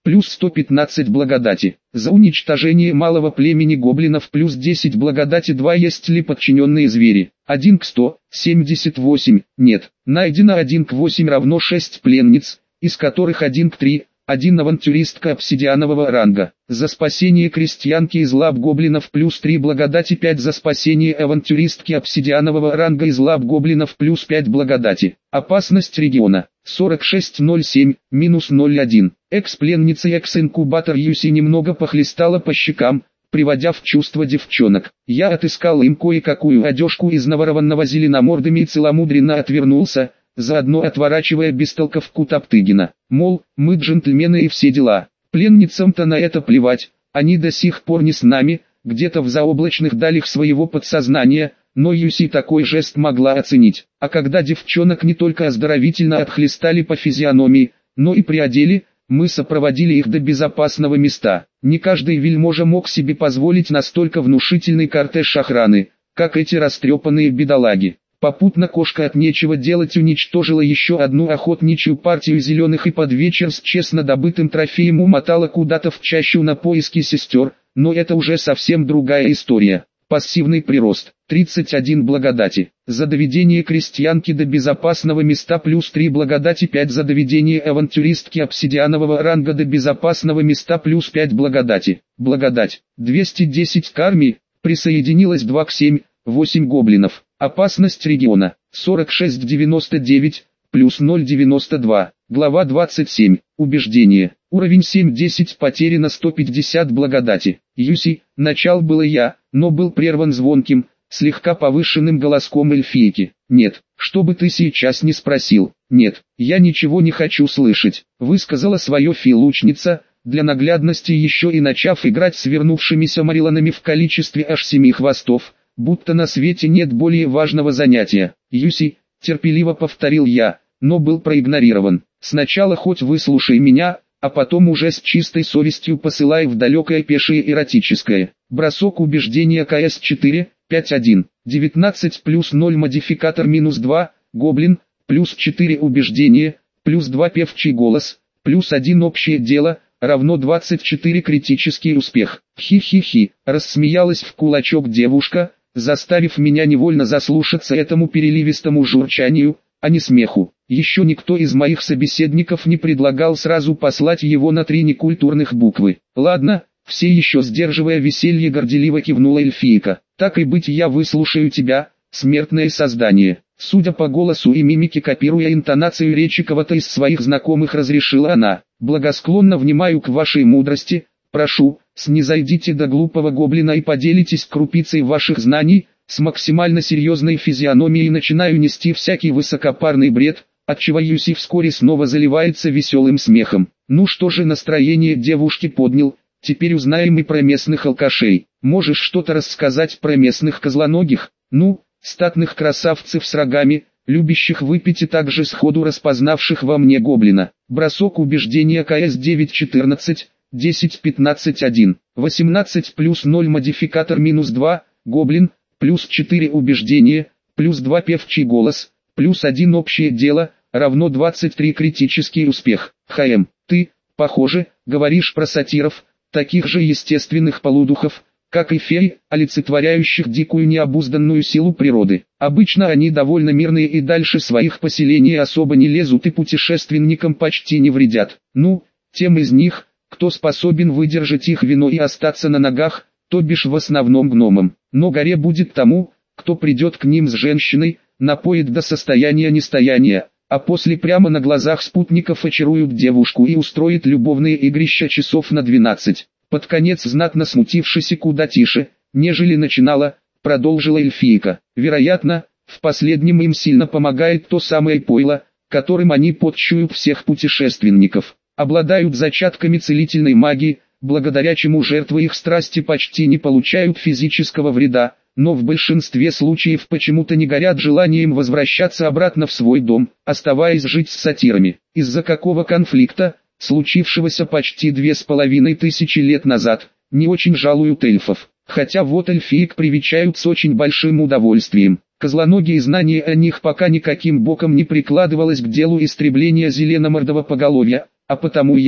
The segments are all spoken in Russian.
плюс 115 благодати. За уничтожение малого племени гоблинов плюс 10 благодати. 2. Есть ли подчиненные звери? 1 к 100, 78, нет. Найдено 1 к 8 равно 6 пленниц, из которых 1 к 3, 1 авантюристка обсидианового ранга. За спасение крестьянки из лап гоблинов плюс 3 благодати. 5. За спасение авантюристки обсидианового ранга из лап гоблинов плюс 5 благодати. Опасность региона 4607, минус 01. Экс-пленница и экс-инкубатор Юси немного похлестала по щекам, приводя в чувство девчонок. Я отыскал им кое-какую одежку из наворованного зеленомордами и целомудренно отвернулся, заодно отворачивая бестолковку Топтыгина. Мол, мы джентльмены и все дела. Пленницам-то на это плевать, они до сих пор не с нами, где-то в заоблачных далях своего подсознания, но Юси такой жест могла оценить. А когда девчонок не только оздоровительно отхлестали по физиономии, но и приодели, мы сопроводили их до безопасного места. Не каждый вельможа мог себе позволить настолько внушительный кортеж охраны, как эти растрепанные бедолаги. Попутно кошка от нечего делать уничтожила еще одну охотничью партию зеленых и под вечер с честно добытым трофеем умотала куда-то в чащу на поиски сестер, но это уже совсем другая история. Пассивный прирост 31 благодати. За доведение крестьянки до безопасного места плюс 3 благодати. 5. За доведение авантюристки обсидианового ранга до безопасного места плюс 5 благодати. Благодать 210 карми, присоединилось 2 к 7, 8 гоблинов. Опасность региона 4699, плюс 0,92. Глава 27. Убеждение. Уровень 7-10 потеряно 150 благодати. Юси, начал было я, но был прерван звонким, слегка повышенным голоском эльфийки. Нет, что бы ты сейчас не спросил. Нет, я ничего не хочу слышать. Высказала свое фи-лучница, для наглядности еще и начав играть с вернувшимися мариланами в количестве аж 7 хвостов, будто на свете нет более важного занятия. Юси, терпеливо повторил я, но был проигнорирован. Сначала хоть выслушай меня, а потом уже с чистой совестью посылай в далекое пешее эротическое. Бросок убеждения КС-4, 5-1, 19 плюс 0 модификатор минус 2, гоблин, плюс 4 убеждение, плюс 2 певчий голос, плюс 1 общее дело, равно 24 критический успех. Хи-хи-хи, рассмеялась в кулачок девушка, заставив меня невольно заслушаться этому переливистому журчанию, а не смеху. Еще никто из моих собеседников не предлагал сразу послать его на 3 некультурных буквы. Ладно, все еще сдерживая веселье горделиво кивнула эльфийка. Так и быть, я выслушаю тебя, смертное создание. Судя по голосу и мимике, копируя интонацию речи кого-то из своих знакомых, разрешила она. Благосклонно внимаю к вашей мудрости, прошу, снизойдите до глупого гоблина и поделитесь крупицей ваших знаний. С максимально серьезной физиономией начинаю нести всякий высокопарный бред, отчего Юси вскоре снова заливается веселым смехом. Ну что же, настроение девушки поднял, теперь узнаем и про местных алкашей. Можешь что-то рассказать про местных козлоногих? Ну, статных красавцев с рогами, любящих выпить и также сходу распознавших во мне гоблина. Бросок убеждения КС-9-14, 10-15-1, 18 плюс 0 модификатор минус 2, гоблин, плюс 4 убеждения, плюс 2 певчий голос, плюс 1 общее дело, равно 23 критический успех. ХМ, ты, похоже, говоришь про сатиров, таких же естественных полудухов, как и феи, олицетворяющих дикую необузданную силу природы. Обычно они довольно мирные и дальше своих поселений особо не лезут и путешественникам почти не вредят. Ну, тем из них, кто способен выдержать их вино и остаться на ногах, то бишь в основном гномам. Но горе будет тому, кто придет к ним с женщиной, напоит до состояния нестояния, а после прямо на глазах спутников очарует девушку и устроит любовные игрища часов на 12. Под конец, знатно смутившись и куда тише, нежели начинала, продолжила эльфийка. Вероятно, в последнем им сильно помогает то самое пойло, которым они подчуют всех путешественников. Обладают зачатками целительной магии, благодаря чему жертвы их страсти почти не получают физического вреда, но в большинстве случаев почему-то не горят желанием возвращаться обратно в свой дом, оставаясь жить с сатирами. Из-за какого конфликта, случившегося почти 2500 лет назад, не очень жалуют эльфов. Хотя вот эльфиек привечают с очень большим удовольствием. Козлоногие знания о них пока никаким боком не прикладывалось к делу истребления зеленомордого поголовья, а потому я,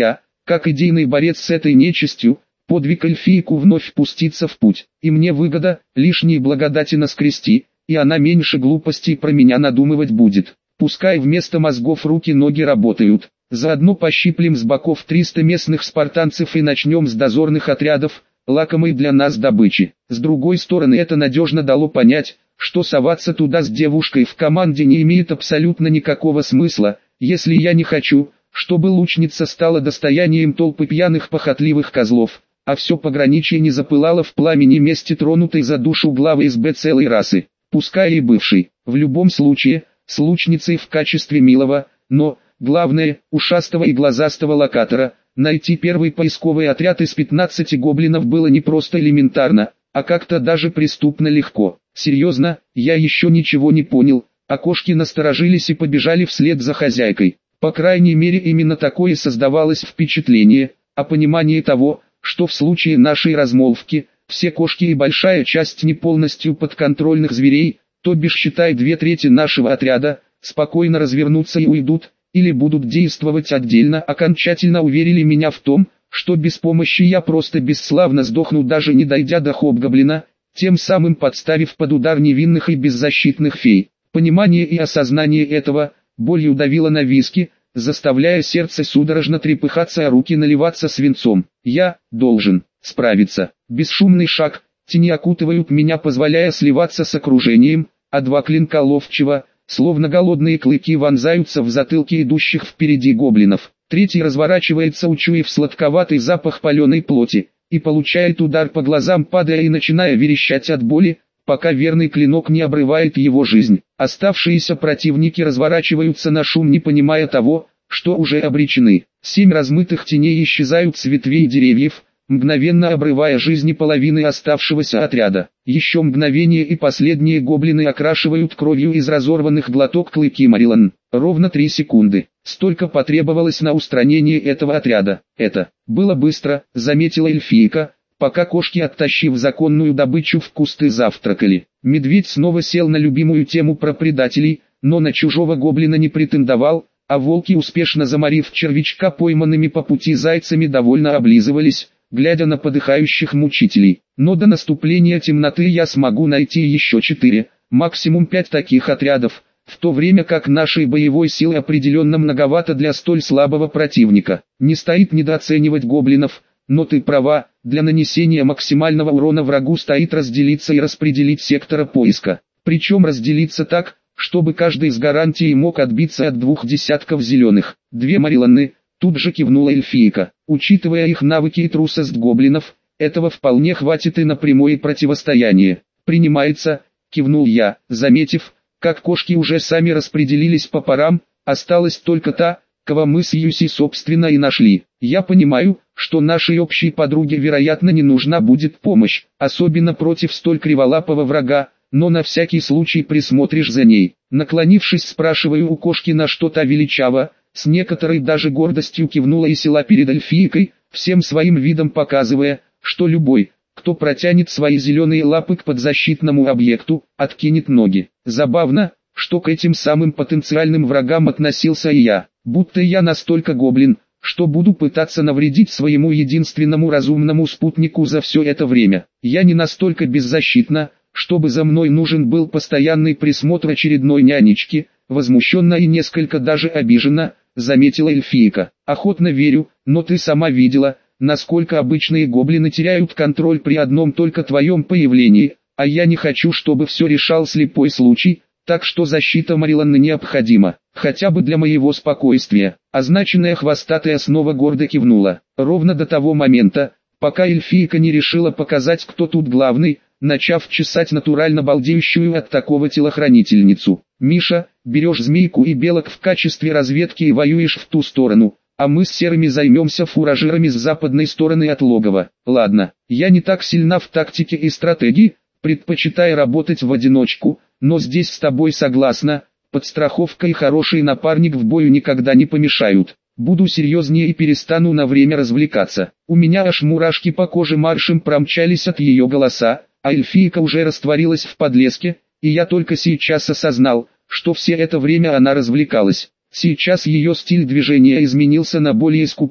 как идейный борец с этой нечистью, подвиг эльфийку вновь пуститься в путь. И мне выгода, лишние благодати наскрести, и она меньше глупостей про меня надумывать будет. Пускай вместо мозгов руки-ноги работают. Заодно пощиплем с боков 300 местных спартанцев и начнем с дозорных отрядов, лакомой для нас добычи. С другой стороны, это надежно дало понять, что соваться туда с девушкой в команде не имеет абсолютно никакого смысла, если я не хочу, чтобы лучница стала достоянием толпы пьяных похотливых козлов, а все пограничье не запылало в пламени мести тронутой за душу главы СБ целой расы, пускай и бывшей. В любом случае, с лучницей в качестве милого, но, главное, ушастого и глазастого локатора, найти первый поисковый отряд из 15 гоблинов было не просто элементарно, а как-то даже преступно легко. Серьезно, я еще ничего не понял, а кошки насторожились и побежали вслед за хозяйкой. По крайней мере, именно такое создавалось впечатление, а понимание того, что в случае нашей размолвки, все кошки и большая часть не полностью подконтрольных зверей, то бишь считай 2/3 нашего отряда, спокойно развернутся и уйдут, или будут действовать отдельно, окончательно уверили меня в том, что без помощи я просто бесславно сдохну, даже не дойдя до хобгоблина, тем самым подставив под удар невинных и беззащитных фей. Понимание и осознание этого болью давило на виски, заставляя сердце судорожно трепыхаться, а руки наливаться свинцом. Я должен справиться. Бесшумный шаг, тени окутывают меня, позволяя сливаться с окружением, а два клинка ловчего, словно голодные клыки, вонзаются в затылки идущих впереди гоблинов. Третий разворачивается, учуяв сладковатый запах паленой плоти, и получает удар по глазам, падая и начиная верещать от боли, пока верный клинок не обрывает его жизнь. Оставшиеся противники разворачиваются на шум, не понимая того, что уже обречены. 7 размытых теней исчезают с ветвей деревьев, мгновенно обрывая жизни половины оставшегося отряда. Еще мгновение, и последние гоблины окрашивают кровью из разорванных глоток клыки Марилан. Ровно 3 секунды. Столько потребовалось на устранение этого отряда. Это было быстро, заметила эльфийка, пока кошки, оттащив законную добычу, в кусты завтракали. Медведь снова сел на любимую тему про предателей, но на чужого гоблина не претендовал, а волки, успешно заморив червячка пойманными по пути зайцами, довольно облизывались, глядя на подыхающих мучителей. Но до наступления темноты я смогу найти еще 4, максимум 5 таких отрядов, в то время как нашей боевой силы определенно многовато для столь слабого противника. Не стоит недооценивать гоблинов, но ты права, для нанесения максимального урона врагу стоит разделиться и распределить сектора поиска. Причем разделиться так, чтобы каждый с гарантией мог отбиться от 2 десятков зеленых. 2 Мариланы, тут же кивнула эльфийка. Учитывая их навыки и трусость гоблинов, этого вполне хватит и на прямое противостояние. Принимается, кивнул я, заметив, как кошки уже сами распределились по парам, осталась только та, кого мы с Юси собственно и нашли. Я понимаю, что нашей общей подруге вероятно не нужна будет помощь, особенно против столь криволапого врага, но на всякий случай присмотришь за ней. Наклонившись, спрашиваю у кошки, на что та величаво, с некоторой даже гордостью кивнула и села перед эльфийкой, всем своим видом показывая, что любой, кто протянет свои зеленые лапы к подзащитному объекту, откинет ноги. Забавно, что к этим самым потенциальным врагам относился и я, будто я настолько гоблин, что буду пытаться навредить своему единственному разумному спутнику за все это время. Я не настолько беззащитна, чтобы за мной нужен был постоянный присмотр очередной нянечки, возмущенно и несколько даже обиженно, заметила эльфийка. Охотно верю, но ты сама видела, насколько обычные гоблины теряют контроль при одном только твоем появлении, а я не хочу, чтобы все решал слепой случай, так что защита Мариланны необходима, хотя бы для моего спокойствия. Означенная хвостатая снова гордо кивнула. Ровно до того момента, пока эльфийка не решила показать, кто тут главный, начав чесать натурально балдеющую от такого телохранительницу. «Миша, берешь змейку и белок в качестве разведки и воюешь в ту сторону, а мы с серыми займемся фуражирами с западной стороны от логова». Ладно, я не так сильна в тактике и стратегии, предпочитая работать в одиночку, но здесь с тобой согласна, подстраховка и хороший напарник в бою никогда не помешают. Буду серьезнее и перестану на время развлекаться. У меня аж мурашки по коже маршем промчались от ее голоса, а эльфийка уже растворилась в подлеске, и я только сейчас осознал, что все это время она развлекалась. Сейчас ее стиль движения изменился на более скупой,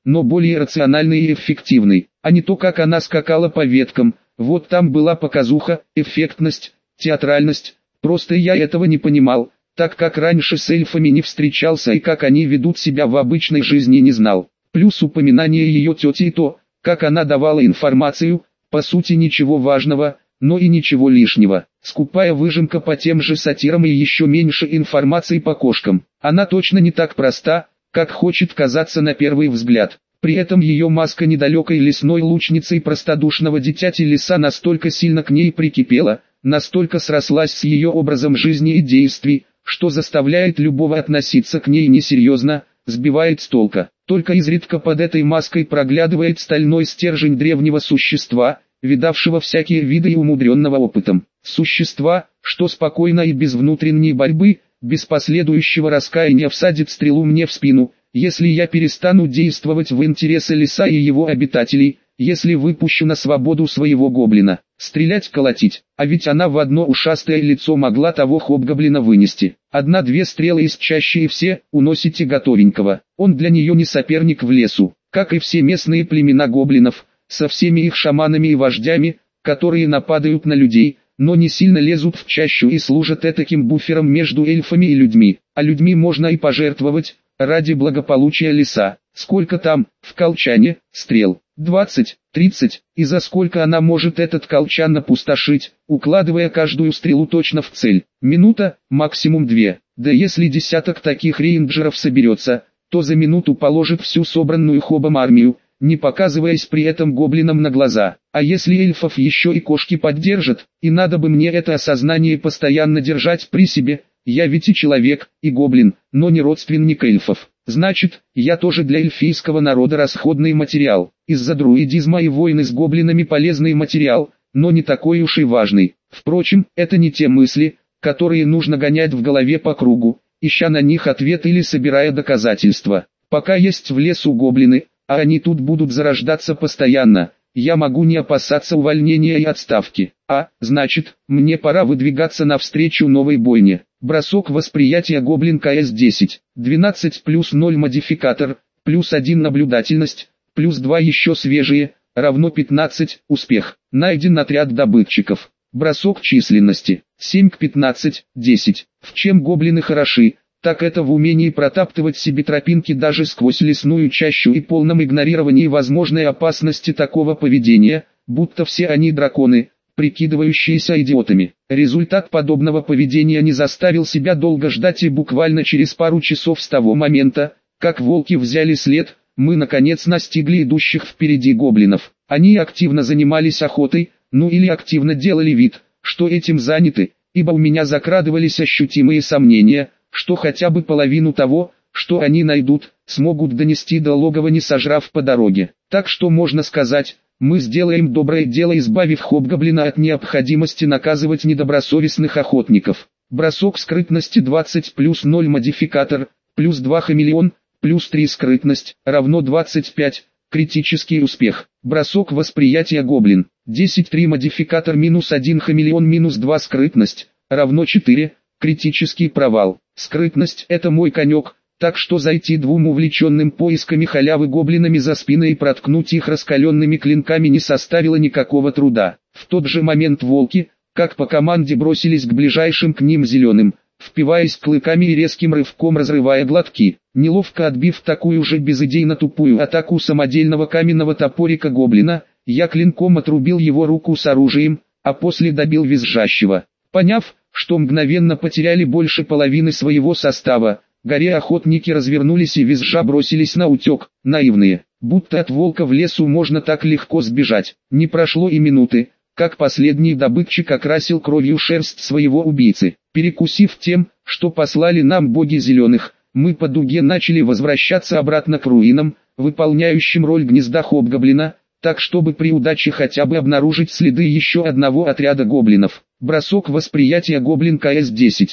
но более рациональный и эффективный, а не то, как она скакала по веткам. Вот там была показуха, эффектность, театральность. Просто я этого не понимал, так как раньше с эльфами не встречался и как они ведут себя в обычной жизни не знал. Плюс упоминание ее тети и то, как она давала информацию, по сути ничего важного, но и ничего лишнего. Скупая выжимка по тем же сатирам и еще меньше информации по кошкам. Она точно не так проста, как хочет казаться на первый взгляд. При этом ее маска недалекой лесной лучницы и простодушного дитяти леса настолько сильно к ней прикипела, настолько срослась с ее образом жизни и действий, что заставляет любого относиться к ней несерьезно, сбивает с толка. Только изредка под этой маской проглядывает стальной стержень древнего существа, видавшего всякие виды и умудренного опытом. Существа, что спокойно и без внутренней борьбы, без последующего раскаяния всадит стрелу мне в спину, если я перестану действовать в интересы леса и его обитателей, если выпущу на свободу своего гоблина. Стрелять, колотить, а ведь она в одно ушастое лицо могла того хобгоблина вынести. Одна-две стрелы из чащи и все, уносите готовенького. Он для нее не соперник в лесу, как и все местные племена гоблинов, со всеми их шаманами и вождями, которые нападают на людей, но не сильно лезут в чащу и служат этаким буфером между эльфами и людьми. А людьми можно и пожертвовать, ради благополучия леса. Сколько там, в колчане, стрел? 20, 30, и за сколько она может этот колчан опустошить, укладывая каждую стрелу точно в цель? Минута, максимум 2. Да если десяток таких рейнджеров соберется, то за минуту положит всю собранную хобом армию, не показываясь при этом гоблинам на глаза. А если эльфов еще и кошки поддержат, и надо бы мне это осознание постоянно держать при себе, я ведь и человек, и гоблин, но не родственник эльфов. Значит, я тоже для эльфийского народа расходный материал. Из-за друидизма и войны с гоблинами полезный материал, но не такой уж и важный. Впрочем, это не те мысли, которые нужно гонять в голове по кругу, ища на них ответ или собирая доказательства. Пока есть в лесу гоблины, а они тут будут зарождаться постоянно, я могу не опасаться увольнения и отставки. Значит, мне пора выдвигаться навстречу новой бойне. Бросок восприятия гоблин КС-10, 12 плюс 0 модификатор, плюс 1 наблюдательность, плюс 2 еще свежие, равно 15, успех. Найден отряд добытчиков. Бросок численности, 7 к 15, 10. В чем гоблины хороши, так это в умении протаптывать себе тропинки даже сквозь лесную чащу и полном игнорировании возможной опасности такого поведения, будто все они драконы, прикидывающиеся идиотами. Результат подобного поведения не заставил себя долго ждать, и буквально через пару часов с того момента, как волки взяли след, мы наконец настигли идущих впереди гоблинов. Они активно занимались охотой, или активно делали вид, что этим заняты, ибо у меня закрадывались ощутимые сомнения, что хотя бы половину того, что они найдут, смогут донести до логова, не сожрав по дороге. Так что можно сказать, мы сделаем доброе дело, избавив хобгоблина от необходимости наказывать недобросовестных охотников. Бросок скрытности 20 плюс 0 модификатор, плюс 2 хамелеон, плюс 3 скрытность, равно 25, критический успех. Бросок восприятия гоблин, 10-3 модификатор минус 1 хамелеон минус 2 скрытность, равно 4, критический провал. Скрытность – это мой конек, так что зайти двум увлеченным поисками халявы гоблинами за спиной и проткнуть их раскаленными клинками не составило никакого труда. В тот же момент волки, как по команде, бросились к ближайшим к ним зеленым, впиваясь клыками и резким рывком разрывая глотки. Неловко отбив такую же безыдейно тупую атаку самодельного каменного топорика гоблина, я клинком отрубил его руку с оружием, а после добил визжащего. Поняв, что мгновенно потеряли больше половины своего состава, горе-охотники развернулись и визжа бросились на утек, наивные, будто от волка в лесу можно так легко сбежать. Не прошло и минуты, как последний добытчик окрасил кровью шерсть своего убийцы. Перекусив тем, что послали нам боги зеленых, мы по дуге начали возвращаться обратно к руинам, выполняющим роль гнезда хобгоблина, так чтобы при удаче хотя бы обнаружить следы еще одного отряда гоблинов. Бросок восприятия гоблин КС-10,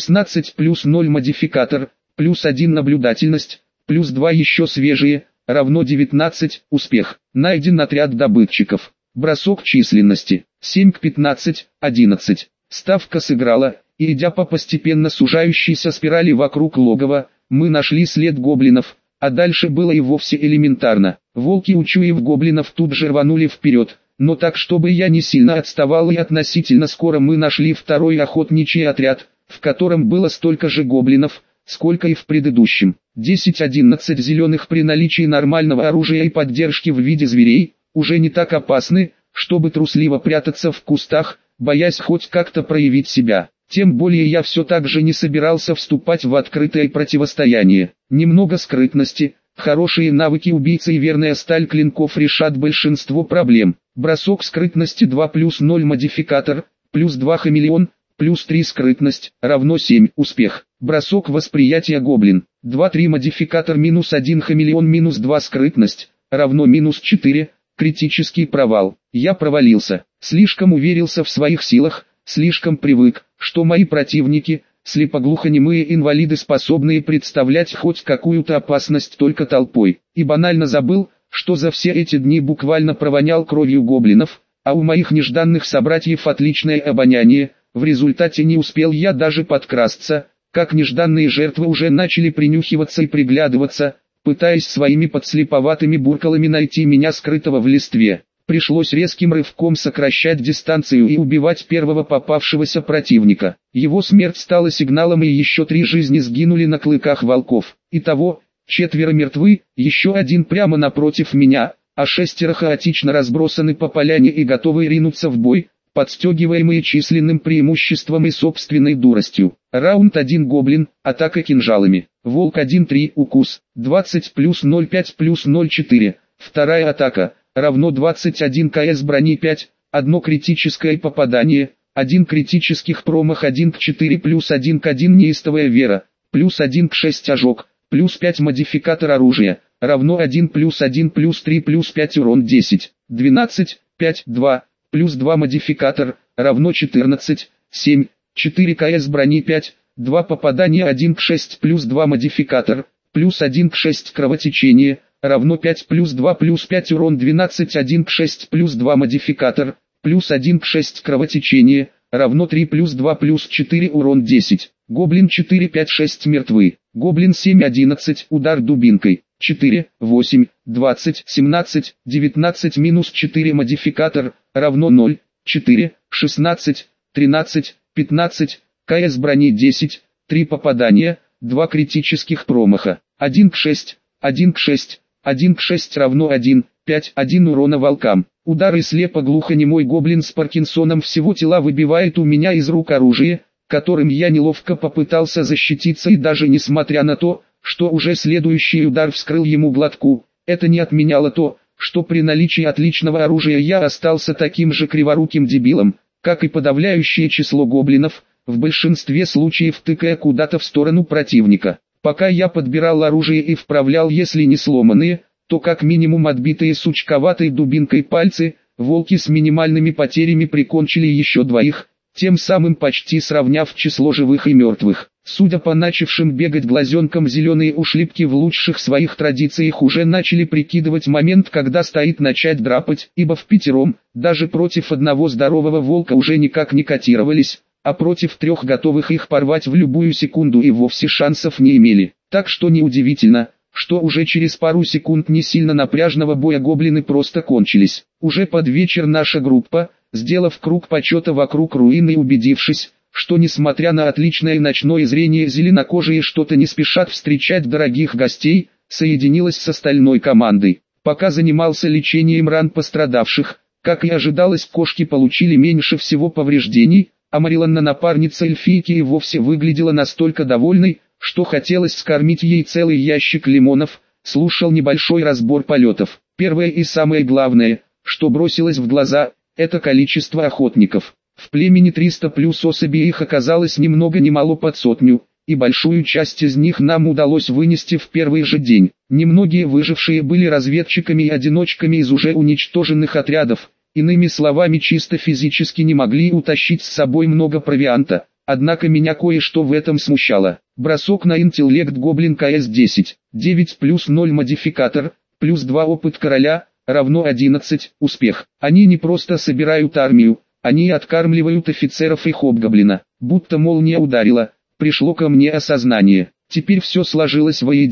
16 плюс 0 модификатор, плюс 1 наблюдательность, плюс 2 еще свежие, равно 19, успех. Найден отряд добытчиков. Бросок численности, 7 к 15, 11. Ставка сыграла, и идя по постепенно сужающейся спирали вокруг логова, мы нашли след гоблинов, А дальше было и вовсе элементарно. Волки, учуяв гоблинов, тут же рванули вперед. Но так, чтобы я не сильно отставал, и относительно скоро мы нашли второй охотничий отряд, в котором было столько же гоблинов, сколько и в предыдущем. 10-11 зеленых при наличии нормального оружия и поддержки в виде зверей, уже не так опасны, чтобы трусливо прятаться в кустах, боясь хоть как-то проявить себя. Тем более я все так же не собирался вступать в открытое противостояние. Немного скрытности, хорошие навыки убийцы и верная сталь клинков решат большинство проблем. Бросок скрытности 2+0 модификатор, +2 хамелеон, +3 скрытность, равно 7 успех. Бросок восприятия гоблин, 2-3 модификатор -1 хамелеон -2 скрытность, равно -4, критический провал. Я провалился, слишком уверился в своих силах, слишком привык, что мои противники, слепоглухонемые инвалиды, способные представлять хоть какую-то опасность только толпой, и банально забыл, что за все эти дни буквально провонял кровью гоблинов, а у моих нежданных собратьев отличное обоняние. В результате не успел я даже подкрасться, как нежданные жертвы уже начали принюхиваться и приглядываться, пытаясь своими подслеповатыми буркалами найти меня скрытого в листве. Пришлось резким рывком сокращать дистанцию и убивать первого попавшегося противника. Его смерть стала сигналом, и еще 3 жизни сгинули на клыках волков. Итого, 4 мертвы, еще 1 прямо напротив меня, а 6 хаотично разбросаны по поляне и готовы ринуться в бой, подстегиваемые численным преимуществом и собственной дуростью. Раунд 1 гоблин, атака кинжалами. Волк 1-3, укус, 20 + 0,5 + 0,4. Вторая атака, равно 21 кс брони 5, 1 критическое попадание, 1 критических промах, 1 к 4 + 1 к 1 неистовая вера, +1 к 6 ожог, +5 модификатор оружия, равно 1 + 1 + 3 + 5 урон 10, 12, 5, 2. +2 модификатор, равно 14, 7, 4 кс брони 5, 2 попадания, 1 к 6 +2 модификатор, +1 к 6 кровотечение, равно 5 +2 +5 урон 12, 1 к 6 +2 модификатор, +1 к 6 кровотечение, равно 3 +2 +4 урон 10. Гоблин 4, 5, 6 мертвы. Гоблин 7, 11 удар дубинкой. 4, 8, 20, 17, 19 -4 модификатор, равно 0, 4, 16, 13, 15, кс брони 10, 3 попадания, 2 критических промаха, 1 к 6, 1 к 6, 1 к 6 равно 1, 5, 1 урона волкам. Удары слепо-глухонемой гоблин с Паркинсоном всего тела выбивает у меня из рук оружие, которым я неловко попытался защититься, и даже несмотря на то, что уже следующий удар вскрыл ему глотку, это не отменяло то, что при наличии отличного оружия я остался таким же криворуким дебилом, как и подавляющее число гоблинов, в большинстве случаев тыкая куда-то в сторону противника. Пока я подбирал оружие и вправлял, если не сломанные, то как минимум отбитые сучковатой дубинкой пальцы, волки с минимальными потерями прикончили еще 2, тем самым почти сравняв число живых и мертвых. Судя по начавшим бегать глазенкам, зеленые ушлепки в лучших своих традициях уже начали прикидывать момент, когда стоит начать драпать, ибо впятером, даже против одного здорового волка уже никак не котировались, а против 3 готовых их порвать в любую секунду и вовсе шансов не имели. Так что неудивительно, что уже через пару секунд не сильно напряжного боя гоблины просто кончились. Уже под вечер наша группа, сделав круг почета вокруг руины и убедившись, что несмотря на отличное ночное зрение зеленокожие что-то не спешат встречать дорогих гостей, соединилась с остальной командой. Пока занимался лечением ран пострадавших, как и ожидалось, кошки получили меньше всего повреждений, а Мариланна, напарница эльфийки, и вовсе выглядела настолько довольной, что хотелось скормить ей целый ящик лимонов. Слушал небольшой разбор полетов. Первое и самое главное, что бросилось в глаза, это количество охотников. В племени 300 плюс особей, их оказалось ни много ни мало под 100, и большую часть из них нам удалось вынести в первый же день. Немногие выжившие были разведчиками и одиночками из уже уничтоженных отрядов, иными словами, чисто физически не могли утащить с собой много провианта. Однако меня кое-что в этом смущало. Бросок на интеллект гоблин КС-10, 9 плюс 0 модификатор, плюс 2 опыт короля, равно 11, успех. Они не просто собирают армию, они откармливают офицеров и хобгоблина. Будто молния ударила, пришло ко мне осознание. Теперь все сложилось воедино.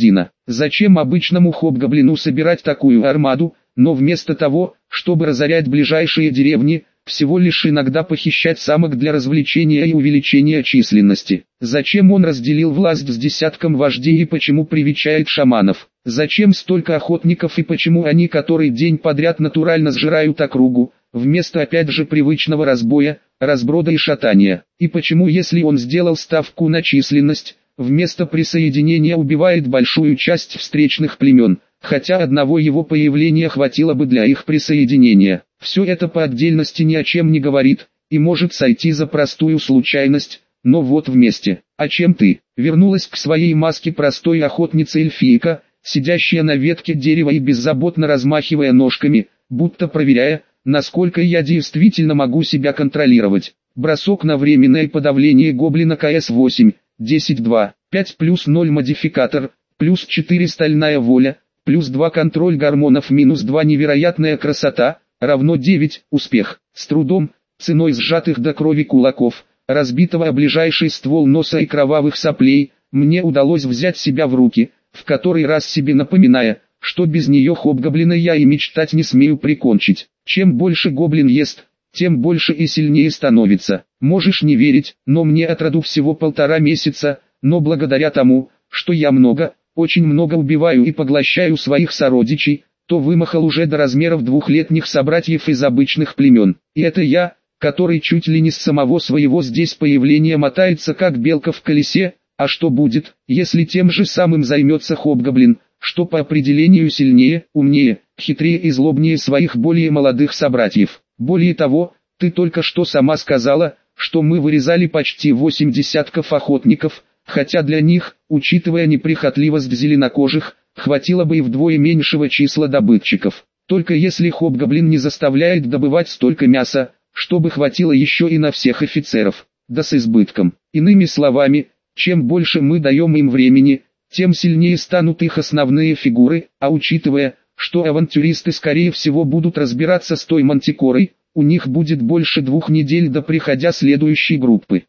Зачем обычному хобгоблину собирать такую армаду, но вместо того, чтобы разорять ближайшие деревни, всего лишь иногда похищать самок для развлечения и увеличения численности? Зачем он разделил власть с десятком вождей и почему привечает шаманов? Зачем столько охотников и почему они который день подряд натурально сжирают округу, вместо опять же привычного разбоя, разброда и шатания? И почему, если он сделал ставку на численность, вместо присоединения убивает большую часть встречных племен, хотя одного его появления хватило бы для их присоединения? Все это по отдельности ни о чем не говорит, и может сойти за простую случайность, но вот вместе. А чем ты? Вернулась к своей маске простой охотница-эльфийка, сидящая на ветке дерева и беззаботно размахивая ножками, будто проверяя, насколько я действительно могу себя контролировать. Бросок на временное подавление гоблина КС-8, 10-2, 5 плюс 0 модификатор, плюс 4 стальная воля, плюс 2 контроль гормонов, минус 2 невероятная красота, равно 9, успех. С трудом, ценой сжатых до крови кулаков, разбитого о ближайший ствол носа и кровавых соплей, мне удалось взять себя в руки, в который раз себе напоминая, что без нее хобгоблина я и мечтать не смею прикончить. Чем больше гоблин ест, тем больше и сильнее становится. Можешь не верить, но мне отроду всего 1,5 месяца, но благодаря тому, что я много, очень много убиваю и поглощаю своих сородичей, то вымахал уже до размеров двухлетних собратьев из обычных племен. И это я, который чуть ли не с самого своего здесь появления мотается как белка в колесе. А что будет, если тем же самым займется хобгоблин, что по определению сильнее, умнее, хитрее и злобнее своих более молодых собратьев? Более того, ты только что сама сказала, что мы вырезали почти 8 десятков охотников, хотя для них, учитывая неприхотливость зеленокожих, хватило бы и вдвое меньшего числа добытчиков. Только если хобгоблин не заставляет добывать столько мяса, чтобы хватило еще и на всех офицеров, да с избытком. Иными словами, чем больше мы даем им времени, тем сильнее станут их основные фигуры, а учитывая, что авантюристы скорее всего будут разбираться с той мантикорой, у них будет больше 2 недель до прихода следующей группы.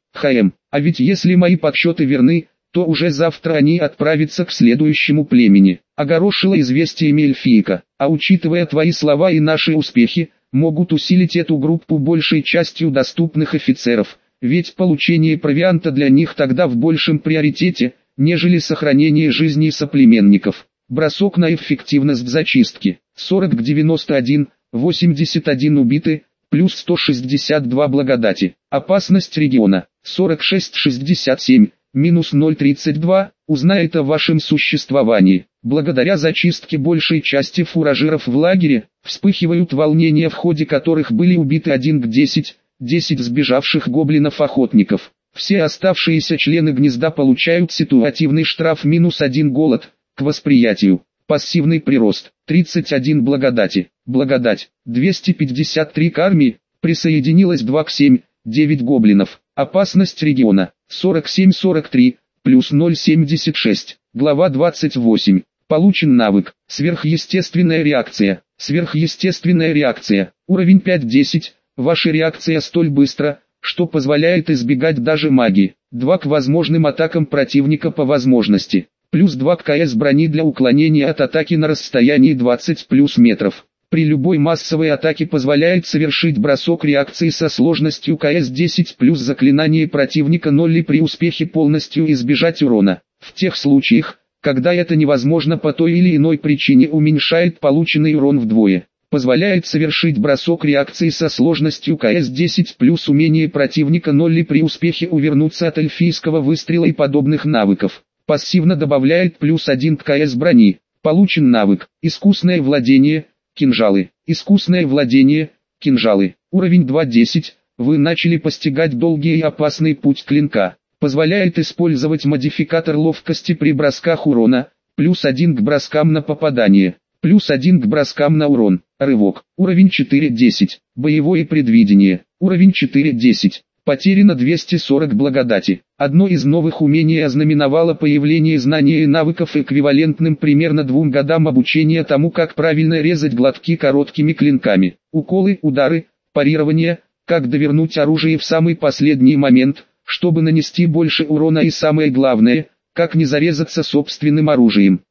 А ведь если мои подсчеты верны, то уже завтра они отправятся к следующему племени. Огорошила известиями эльфийка. А учитывая твои слова и наши успехи, могут усилить эту группу большей частью доступных офицеров, ведь получение провианта для них тогда в большем приоритете, нежели сохранение жизни соплеменников. Бросок на эффективность зачистки. 40 к 91, 81 убиты, плюс 162 благодати. Опасность региона. 46-67, минус 0,32, узнает о вашем существовании. Благодаря зачистке большей части фуражиров в лагере, вспыхивают волнения, в ходе которых были убиты 1 к 10 сбежавших гоблинов-охотников. Все оставшиеся члены гнезда получают ситуативный штраф минус 1 голод, к восприятию. Пассивный прирост, 31 благодати. Благодать, 253 к армии, присоединилось 2 к 7, 9 гоблинов. Опасность региона, 47-43, плюс 0,76. Глава 28. Получен навык, сверхъестественная реакция. Сверхъестественная реакция, уровень 5-10. Ваша реакция столь быстра, что позволяет избегать даже магии. 2 к возможным атакам противника по возможности. Плюс 2 к КС брони для уклонения от атаки на расстоянии 20 плюс метров. При любой массовой атаке позволяет совершить бросок реакции со сложностью КС 10 плюс заклинание противника 0 и при успехе полностью избежать урона. В тех случаях, когда это невозможно по той или иной причине, уменьшает полученный урон вдвое. Позволяет совершить бросок реакции со сложностью КС 10 плюс умение противника 0 и при успехе увернуться от эльфийского выстрела и подобных навыков. Пассивно добавляет плюс 1 к КС брони. Получен навык, искусное владение, кинжалы. Искусное владение, кинжалы. Уровень 2.10, вы начали постигать долгий и опасный путь клинка. Позволяет использовать модификатор ловкости при бросках урона, плюс 1 к броскам на попадание, плюс 1 к броскам на урон. Рывок, уровень 4.10, боевое предвидение, уровень 4.10. Потеряно 240 благодати. Одно из новых умений ознаменовало появление знаний и навыков, эквивалентным примерно 2 годам обучения тому, как правильно резать гладки короткими клинками. Уколы, удары, парирование, как довернуть оружие в самый последний момент, чтобы нанести больше урона, и самое главное, как не зарезаться собственным оружием.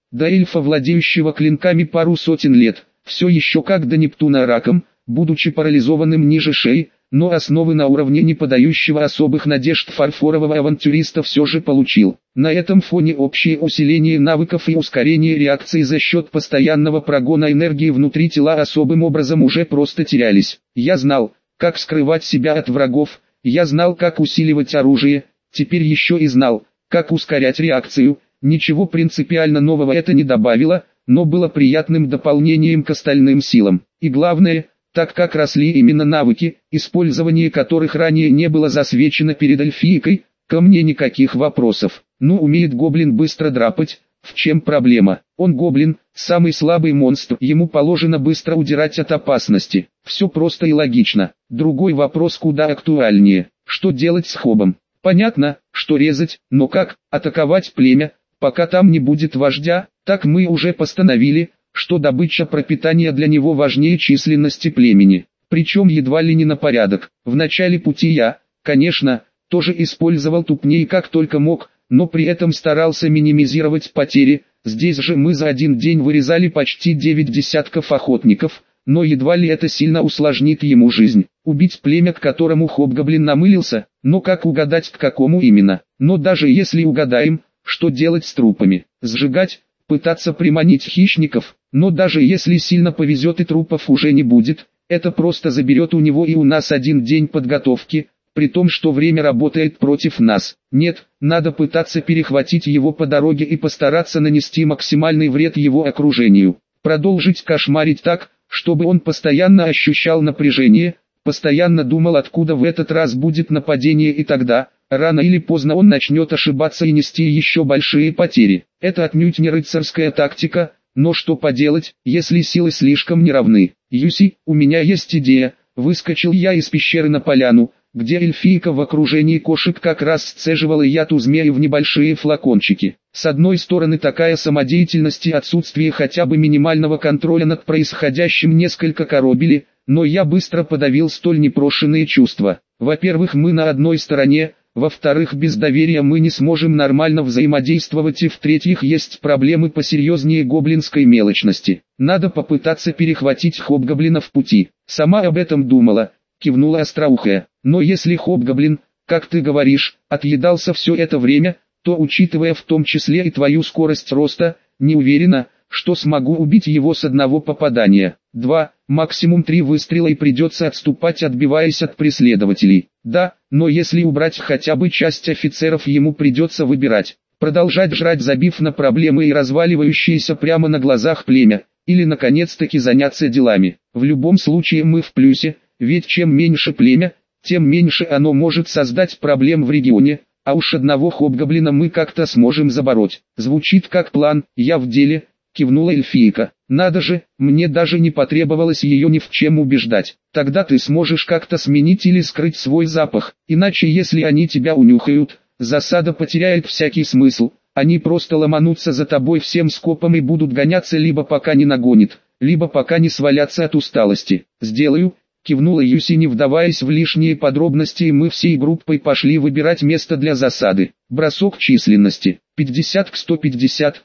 до эльфа, владеющего клинками пару сотен лет, все еще как до Нептуна раком, будучи парализованным ниже шеи, но основы на уровне не подающего особых надежд фарфорового авантюриста все же получил. На этом фоне общее усиление навыков и ускорение реакции за счет постоянного прогона энергии внутри тела особым образом уже просто терялись. Я знал, как скрывать себя от врагов, я знал, как усиливать оружие, теперь еще и знал, как ускорять реакцию. Ничего принципиально нового это не добавило, но было приятным дополнением к остальным силам. И главное, так как росли именно навыки, использование которых ранее не было засвечено перед эльфийкой, ко мне никаких вопросов. Ну, умеет гоблин быстро драпать, в чем проблема? Он гоблин, самый слабый монстр, ему положено быстро удирать от опасности. Все просто и логично. Другой вопрос куда актуальнее. Что делать с хобом? Понятно, что резать, но как атаковать племя, пока там не будет вождя? Так мы уже постановили, что добыча пропитания для него важнее численности племени. Причем едва ли не на порядок. В начале пути я, конечно, тоже использовал тупней как только мог, но при этом старался минимизировать потери. Здесь же мы за один день вырезали почти 9 десятков охотников, но едва ли это сильно усложнит ему жизнь. Убить племя, к которому хобгоблин намылился, но как угадать к какому именно? Но даже если угадаем, что делать с трупами? Сжигать? Пытаться приманить хищников? Но даже если сильно повезет и трупов уже не будет, это просто заберет у него и у нас один день подготовки, при том, что время работает против нас. Нет, надо пытаться перехватить его по дороге и постараться нанести максимальный вред его окружению. Продолжить кошмарить так, чтобы он постоянно ощущал напряжение, постоянно думал, откуда в этот раз будет нападение, и тогда, рано или поздно он начнет ошибаться и нести еще большие потери. Это отнюдь не рыцарская тактика, но что поделать, если силы слишком неравны. Юси, у меня есть идея. Выскочил я из пещеры на поляну, где эльфийка в окружении кошек как раз сцеживала яд у змеи в небольшие флакончики. С одной стороны, такая самодеятельность и отсутствие хотя бы минимального контроля над происходящим несколько коробили, но я быстро подавил столь непрошенные чувства. Во-первых, мы на одной стороне, во-вторых, без доверия мы не сможем нормально взаимодействовать, и в-третьих, есть проблемы посерьезнее гоблинской мелочности. Надо попытаться перехватить хобгоблина в пути. Сама об этом думала, кивнула остроухая. Но если хобгоблин, как ты говоришь, отъедался все это время, то, учитывая в том числе и твою скорость роста, не уверена, что смогу убить его с одного попадания. 2, максимум 3 выстрела, и придется отступать, отбиваясь от преследователей. Да, но если убрать хотя бы часть офицеров, ему придется выбирать: продолжать жрать, забив на проблемы и разваливающиеся прямо на глазах племя, или наконец-таки заняться делами. В любом случае мы в плюсе, ведь чем меньше племя, тем меньше оно может создать проблем в регионе, а уж одного хобгоблина мы как-то сможем забороть. Звучит как план, я в деле, кивнула эльфийка. Надо же, мне даже не потребовалось ее ни в чем убеждать. Тогда ты сможешь как-то сменить или скрыть свой запах, иначе если они тебя унюхают, засада потеряет всякий смысл. Они просто ломанутся за тобой всем скопом и будут гоняться, либо пока не нагонит, либо пока не свалятся от усталости. Сделаю, кивнула Юси, не вдаваясь в лишние подробности, и мы всей группой пошли выбирать место для засады. Бросок численности: 50 к 150,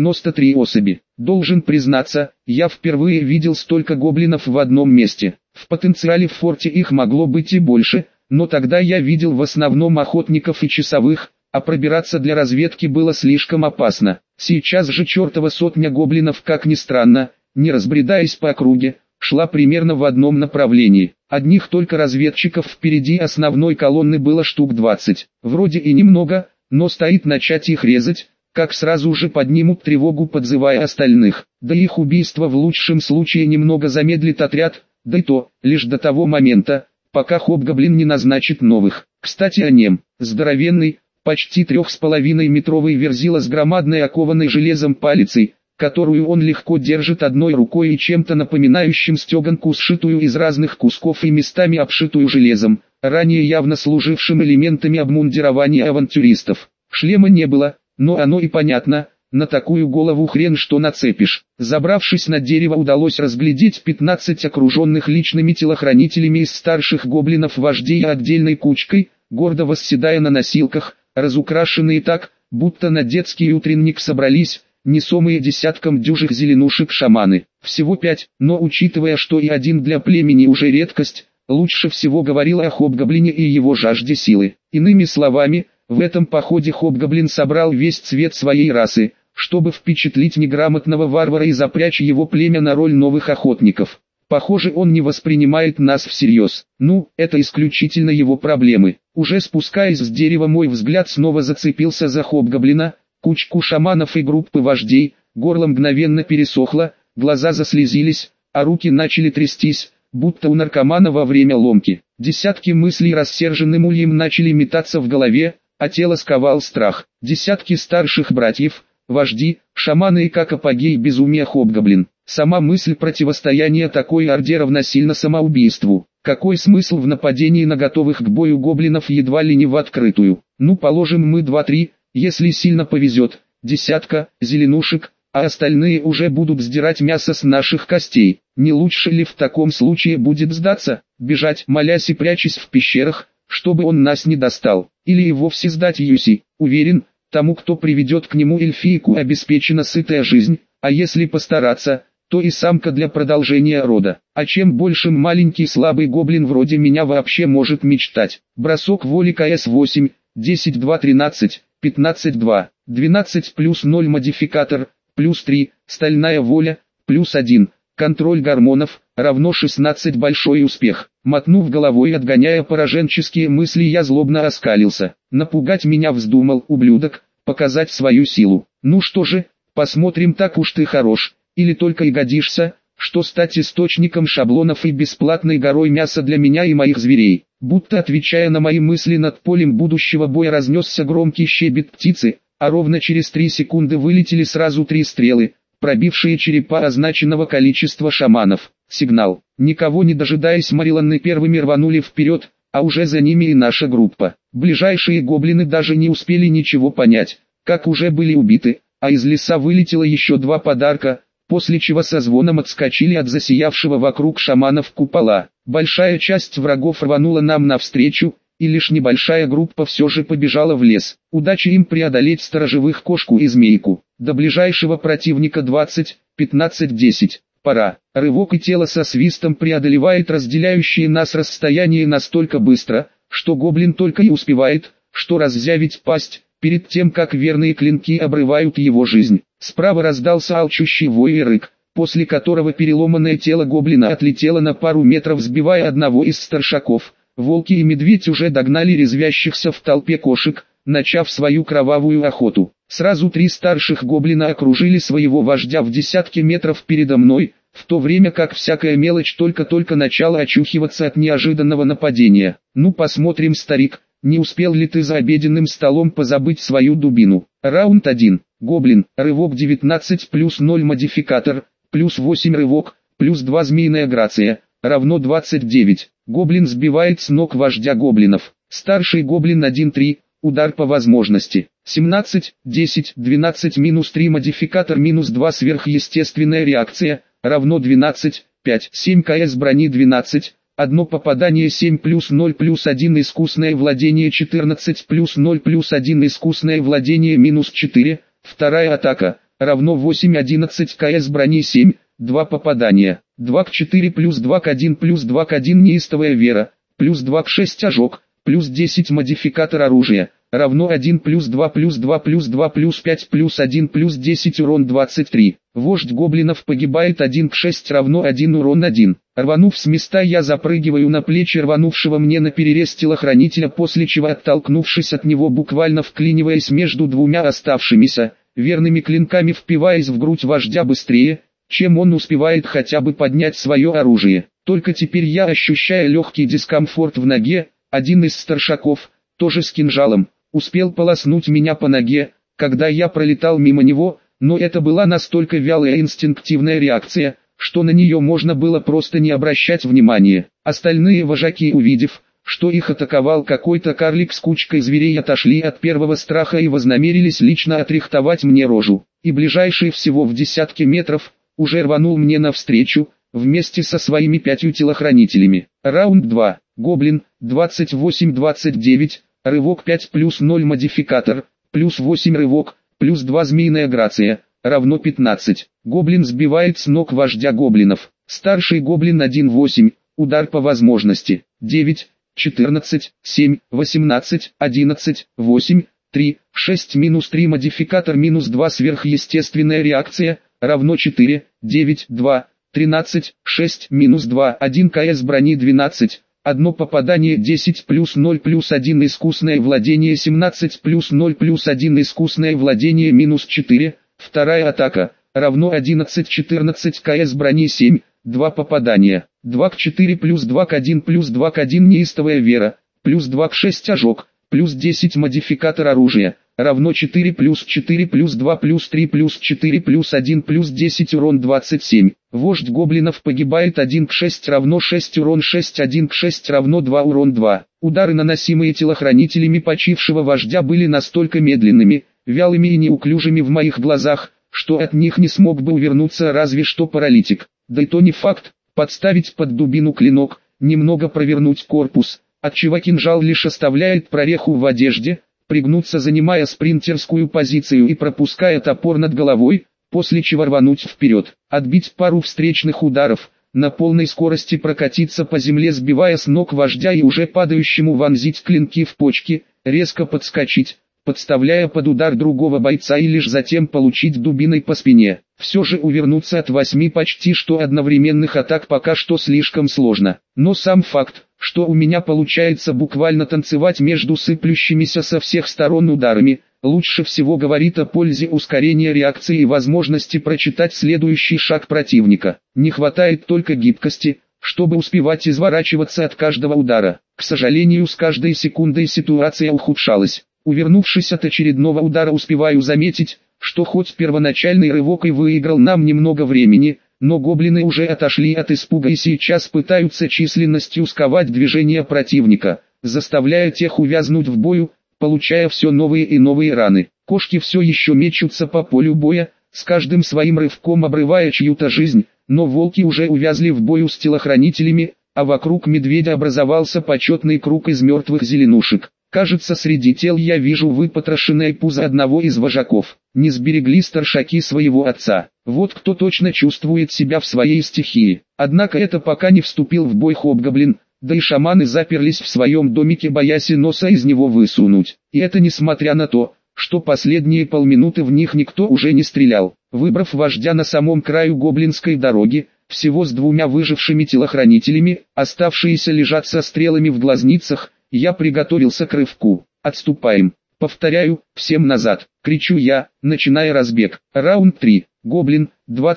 93 особи. Должен признаться, я впервые видел столько гоблинов в одном месте. В потенциале в форте их могло быть и больше, но тогда я видел в основном охотников и часовых, а пробираться для разведки было слишком опасно. Сейчас же чертова сотня гоблинов, как ни странно, не разбредаясь по округе, шла примерно в одном направлении. Одних только разведчиков впереди основной колонны было штук 20. Вроде и немного, но стоит начать их резать, как сразу же поднимут тревогу, подзывая остальных. Да их убийство в лучшем случае немного замедлит отряд, да и то, лишь до того момента, пока хобгоблин не назначит новых. Кстати о нем. Здоровенный, почти 3,5-метровый верзила с громадной окованной железом палицей, которую он легко держит одной рукой, и чем-то напоминающим стеганку, сшитую из разных кусков и местами обшитую железом, ранее явно служившим элементами обмундирования авантюристов. Шлема не было, но оно и понятно, на такую голову хрен что нацепишь. Забравшись на дерево, удалось разглядеть 15 окруженных личными телохранителями из старших гоблинов вождей отдельной кучкой, гордо восседая на носилках, разукрашенные так, будто на детский утренник собрались. несомые десятком дюжих зеленушек шаманы. Всего 5, но учитывая, что и один для племени уже редкость, лучше всего говорила о хобгоблине и его жажде силы. Иными словами, в этом походе хобгоблин собрал весь цвет своей расы, чтобы впечатлить неграмотного варвара и запрячь его племя на роль новых охотников. Похоже, он не воспринимает нас всерьез. Ну, это исключительно его проблемы. Уже спускаясь с дерева, мой взгляд снова зацепился за хобгоблина, кучку шаманов и группы вождей, горло мгновенно пересохло, глаза заслезились, а руки начали трястись, будто у наркомана во время ломки. Десятки мыслей рассерженным ульем начали метаться в голове, а тело сковал страх. Десятки старших братьев, вожди, шаманы и как апогей безумия хобгоблин. Сама мысль противостояния такой орде равносильно самоубийству. Какой смысл в нападении на готовых к бою гоблинов едва ли не в открытую? Ну, положим, мы 2-3, если сильно повезет, десятка, зеленушек, а остальные уже будут сдирать мясо с наших костей. Не лучше ли в таком случае будет сдаться, бежать, молясь и прячась в пещерах, чтобы он нас не достал, или и вовсе сдать Юси? Уверен, тому, кто приведет к нему эльфийку, обеспечена сытая жизнь, а если постараться, то и самка для продолжения рода. А чем большим маленький слабый гоблин вроде меня вообще может мечтать? Бросок воли КС-8, 10-2-13, 15-2, 12 плюс 0 модификатор, плюс 3, стальная воля, плюс 1, контроль гормонов, равно 16 большой успех. Мотнув головой, отгоняя пораженческие мысли, я злобно оскалился. Напугать меня вздумал, ублюдок, показать свою силу. Ну что же, посмотрим, так уж ты хорош, или только и годишься, что стать источником шаблонов и бесплатной горой мяса для меня и моих зверей. Будто отвечая на мои мысли, над полем будущего боя разнесся громкий щебет птицы, а ровно через 3 секунды вылетели сразу 3 стрелы, пробившие черепа означенного количества шаманов. Сигнал. Никого не дожидаясь, Мариланны первыми рванули вперед, а уже за ними и наша группа. Ближайшие гоблины даже не успели ничего понять, как уже были убиты, а из леса вылетело еще 2 подарка, после чего со звоном отскочили от засиявшего вокруг шаманов купола. Большая часть врагов рванула нам навстречу, и лишь небольшая группа все же побежала в лес. Удачи им преодолеть сторожевых кошку и змейку. До ближайшего противника 20, 15, 10. Пора. Рывок, и тело со свистом преодолевает разделяющие нас расстояние настолько быстро, что гоблин только и успевает, что раззявить пасть, перед тем как верные клинки обрывают его жизнь. Справа раздался алчущий вой и рык, после которого переломанное тело гоблина отлетело на пару метров, сбивая одного из старшаков. Волки и медведь уже догнали резвящихся в толпе кошек, начав свою кровавую охоту. Сразу 3 старших гоблина окружили своего вождя в десятки метров передо мной, в то время как всякая мелочь только-только начала очухиваться от неожиданного нападения. Ну, посмотрим, старик, не успел ли ты за обеденным столом позабыть свою дубину? Раунд 1. Гоблин, рывок 19 плюс 0 модификатор, плюс 8 рывок, плюс 2 змеиная грация, равно 29. Гоблин сбивает с ног вождя гоблинов. Старший гоблин 1-3, удар по возможности. 17, 10, 12 минус 3 модификатор минус 2 сверхъестественная реакция, равно 12, 5, 7 КС брони 12, одно попадание 7 плюс 0 плюс 1 искусное владение 14 плюс 0 плюс 1 искусное владение минус 4, вторая атака, равно 8, 11 КС брони 7, 2 попадания, 2 к 4 плюс 2 к 1 плюс 2 к 1 неистовая вера, плюс 2 к 6 ожог, плюс 10 модификатор оружия, равно 1 плюс 2 плюс 2 плюс 2 плюс 5 плюс 1 плюс 10 урон 23. Вождь гоблинов погибает 1 к 6 равно 1 урон 1. Рванув с места, я запрыгиваю на плечи рванувшего мне наперерез телохранителя, после чего, оттолкнувшись от него, буквально вклиниваясь между двумя оставшимися, верными клинками впиваясь в грудь вождя быстрее, чем он успевает хотя бы поднять свое оружие. Только теперь я ощущаю легкий дискомфорт в ноге. Один из старшаков, тоже с кинжалом, успел полоснуть меня по ноге, когда я пролетал мимо него, но это была настолько вялая инстинктивная реакция, что на нее можно было просто не обращать внимания. Остальные вожаки, увидев, что их атаковал какой-то карлик с кучкой зверей, отошли от первого страха и вознамерились лично отрихтовать мне рожу. И ближайший всего в десятки метров, уже рванул мне навстречу, вместе со своими 5 телохранителями. Раунд 2. Гоблин, 28-29, рывок 5 плюс 0 модификатор, плюс 8 рывок, плюс 2 змеиная грация, равно 15. Гоблин сбивает с ног вождя гоблинов. Старший гоблин 1-8, удар по возможности. 9, 14, 7, 18, 11, 8, 3, 6 минус 3 модификатор минус 2 сверхъестественная реакция, равно 4, 9, 2, 13, 6 минус 2, 1 КС брони 12, одно попадание 10 плюс 0 плюс 1 искусное владение 17 плюс 0 плюс 1 искусное владение минус 4, вторая атака, равно 11 14 КС брони 7, 2 попадания, 2 к 4 плюс 2 к 1 плюс 2 к 1 неистовая вера, плюс 2 к 6 ожог, плюс 10 модификатор оружия, равно 4 плюс 2 плюс 3 плюс 4 плюс 1 плюс 10 урон 27. Вождь гоблинов погибает 1 к 6 равно 6 урон 6 1 к 6 равно 2 урон 2. Удары, наносимые телохранителями почившего вождя, были настолько медленными, вялыми и неуклюжими в моих глазах, что от них не смог бы увернуться разве что паралитик. Да и то не факт, подставить под дубину клинок, немного провернуть корпус, отчего кинжал лишь оставляет прореху в одежде, пригнуться, занимая спринтерскую позицию и пропуская топор над головой, после чего рвануть вперед, отбить пару встречных ударов, на полной скорости прокатиться по земле, сбивая с ног вождя и уже падающему вонзить клинки в почки, резко подскочить, подставляя под удар другого бойца и лишь затем получить дубиной по спине. Все же увернуться от 8 почти что одновременных атак пока что слишком сложно. Но сам факт, что у меня получается буквально танцевать между сыплющимися со всех сторон ударами, лучше всего говорит о пользе ускорения реакции и возможности прочитать следующий шаг противника. Не хватает только гибкости, чтобы успевать изворачиваться от каждого удара. К сожалению, с каждой секундой ситуация ухудшалась. Увернувшись от очередного удара, успеваю заметить, что хоть первоначальный рывок и выиграл нам немного времени, но гоблины уже отошли от испуга и сейчас пытаются численностью сковать движение противника, заставляя тех увязнуть в бою, получая все новые и новые раны. Кошки все еще мечутся по полю боя, с каждым своим рывком обрывая чью-то жизнь, но волки уже увязли в бою с телохранителями, а вокруг медведя образовался почетный круг из мертвых зеленушек. Кажется, среди тел я вижу выпотрошенное пузо одного из вожаков. Не сберегли старшаки своего отца. Вот кто точно чувствует себя в своей стихии. Однако это пока не вступил в бой хобгоблин, да и шаманы заперлись в своем домике, боясь и носа из него высунуть. И это несмотря на то, что последние полминуты в них никто уже не стрелял. Выбрав вождя на самом краю гоблинской дороги, всего с 2 выжившими телохранителями, оставшиеся лежат со стрелами в глазницах, я приготовился к рывку. Отступаем. Повторяю, всем назад. Кричу я, начиная разбег. Раунд 3. Гоблин,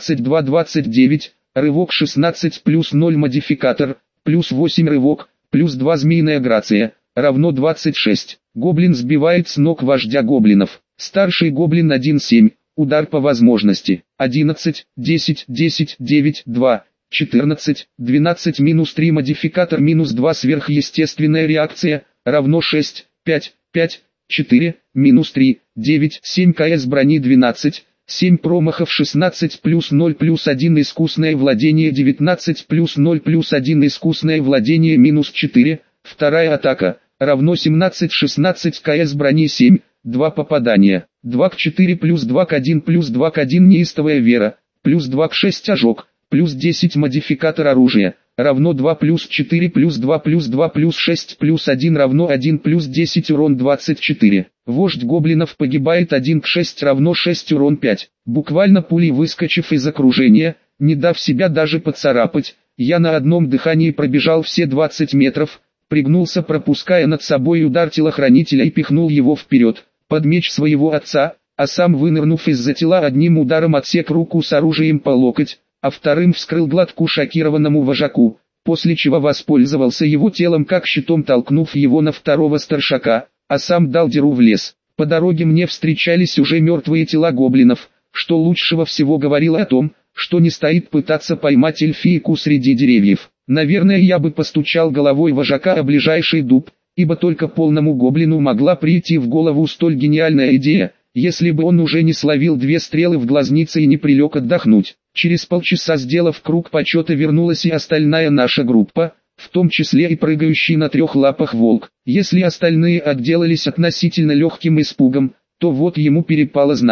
22-29, рывок 16 плюс 0 модификатор, плюс 8 рывок, плюс 2 змеиная грация, равно 26. Гоблин сбивает с ног вождя гоблинов. Старший гоблин 1-7, удар по возможности. 11, 10, 10, 9, 2. 14, 12 минус 3 модификатор минус 2 сверхъестественная реакция, равно 6, 5, 5, 4, минус 3, 9, 7 КС брони 12, 7 промахов 16 плюс 0 плюс 1 искусное владение 19 плюс 0 плюс 1 искусное владение минус 4, вторая атака, равно 17 16 КС брони 7, 2 попадания, 2 к 4 плюс 2 к 1 плюс 2 к 1 неистовая вера, плюс 2 к 6 ожог, плюс 10 модификатор оружия, равно 2 плюс 4 плюс 2 плюс 2 плюс 6 плюс 1 равно 1 плюс 10 урон 24. Вождь гоблинов погибает 1 к 6 равно 6 урон 5. Буквально пулей выскочив из окружения, не дав себя даже поцарапать, я на одном дыхании пробежал все 20 метров, пригнулся, пропуская над собой удар телохранителя, и пихнул его вперед, под меч своего отца, а сам, вынырнув из-за тела, одним ударом отсек руку с оружием по локоть, а вторым вскрыл глотку шокированному вожаку, после чего воспользовался его телом как щитом, толкнув его на второго старшака, а сам дал дёру в лес. По дороге мне встречались уже мертвые тела гоблинов, что лучшего всего говорило о том, что не стоит пытаться поймать эльфийку среди деревьев. Наверное, я бы постучал головой вожака о ближайший дуб, ибо только полному гоблину могла прийти в голову столь гениальная идея, если бы он уже не словил 2 стрелы в глазнице и не прилег отдохнуть. Через полчаса, сделав круг почета, вернулась и остальная наша группа, в том числе и прыгающий на 3 лапах волк. Если остальные отделались относительно легким испугом, то вот ему перепало знатно.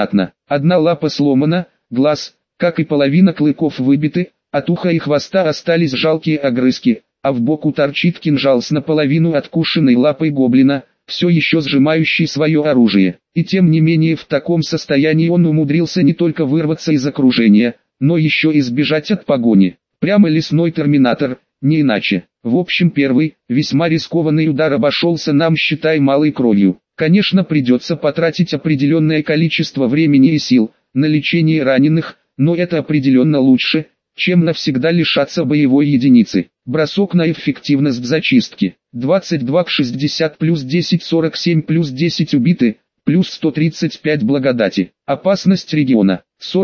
Одна лапа сломана, глаз, как и половина клыков выбиты, от уха и хвоста остались жалкие огрызки, а в боку торчит кинжал с наполовину откушенной лапой гоблина, все еще сжимающий свое оружие. И тем не менее в таком состоянии он умудрился не только вырваться из окружения, но еще и сбежать от погони. Прямо лесной терминатор, не иначе. В общем, первый, весьма рискованный удар обошелся нам, считай, малой кровью. Конечно, придется потратить определенное количество времени и сил на лечение раненых, но это определенно лучше, чем навсегда лишаться боевой единицы. Бросок на эффективность зачистки. 22 к 60 плюс 10 47 плюс 10 убиты, плюс 135 благодати. Опасность региона.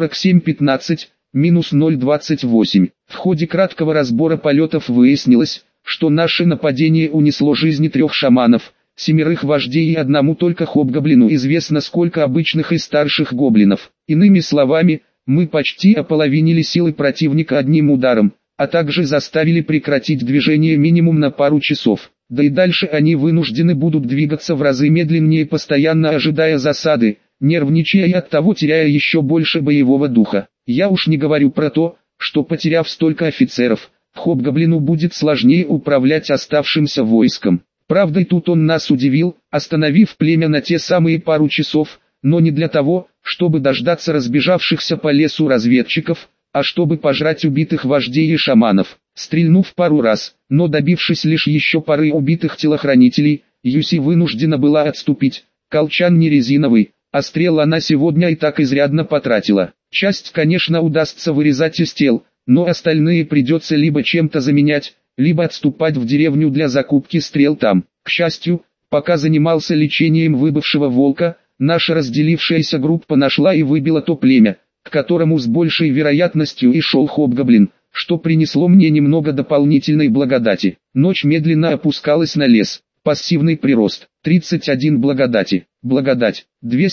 47-15, минус 0,28. В ходе краткого разбора полетов выяснилось, что наше нападение унесло жизни 3 шаманов, 7 вождей и одному только хобгоблину известно сколько обычных и старших гоблинов. Иными словами, мы почти ополовинили силы противника одним ударом, а также заставили прекратить движение минимум на пару часов. Да и дальше они вынуждены будут двигаться в разы медленнее, постоянно ожидая засады, нервничая и оттого теряя еще больше боевого духа. Я уж не говорю про то, что потеряв столько офицеров, хобгоблину будет сложнее управлять оставшимся войском. Правда, и тут он нас удивил, остановив племя на те самые пару часов, но не для того, чтобы дождаться разбежавшихся по лесу разведчиков, а чтобы пожрать убитых вождей и шаманов. Стрельнув пару раз, но добившись лишь еще пары убитых телохранителей, Юси вынуждена была отступить. Колчан не резиновый, а стрел она сегодня и так изрядно потратила. Часть, конечно, удастся вырезать из тел, но остальные придется либо чем-то заменять, либо отступать в деревню для закупки стрел там. К счастью, пока занимался лечением выбывшего волка, наша разделившаяся группа нашла и выбила то племя, к которому с большей вероятностью и шел хобгоблин, что принесло мне немного дополнительной благодати. Ночь медленно опускалась на лес. Пассивный прирост. 31 благодати. Благодать.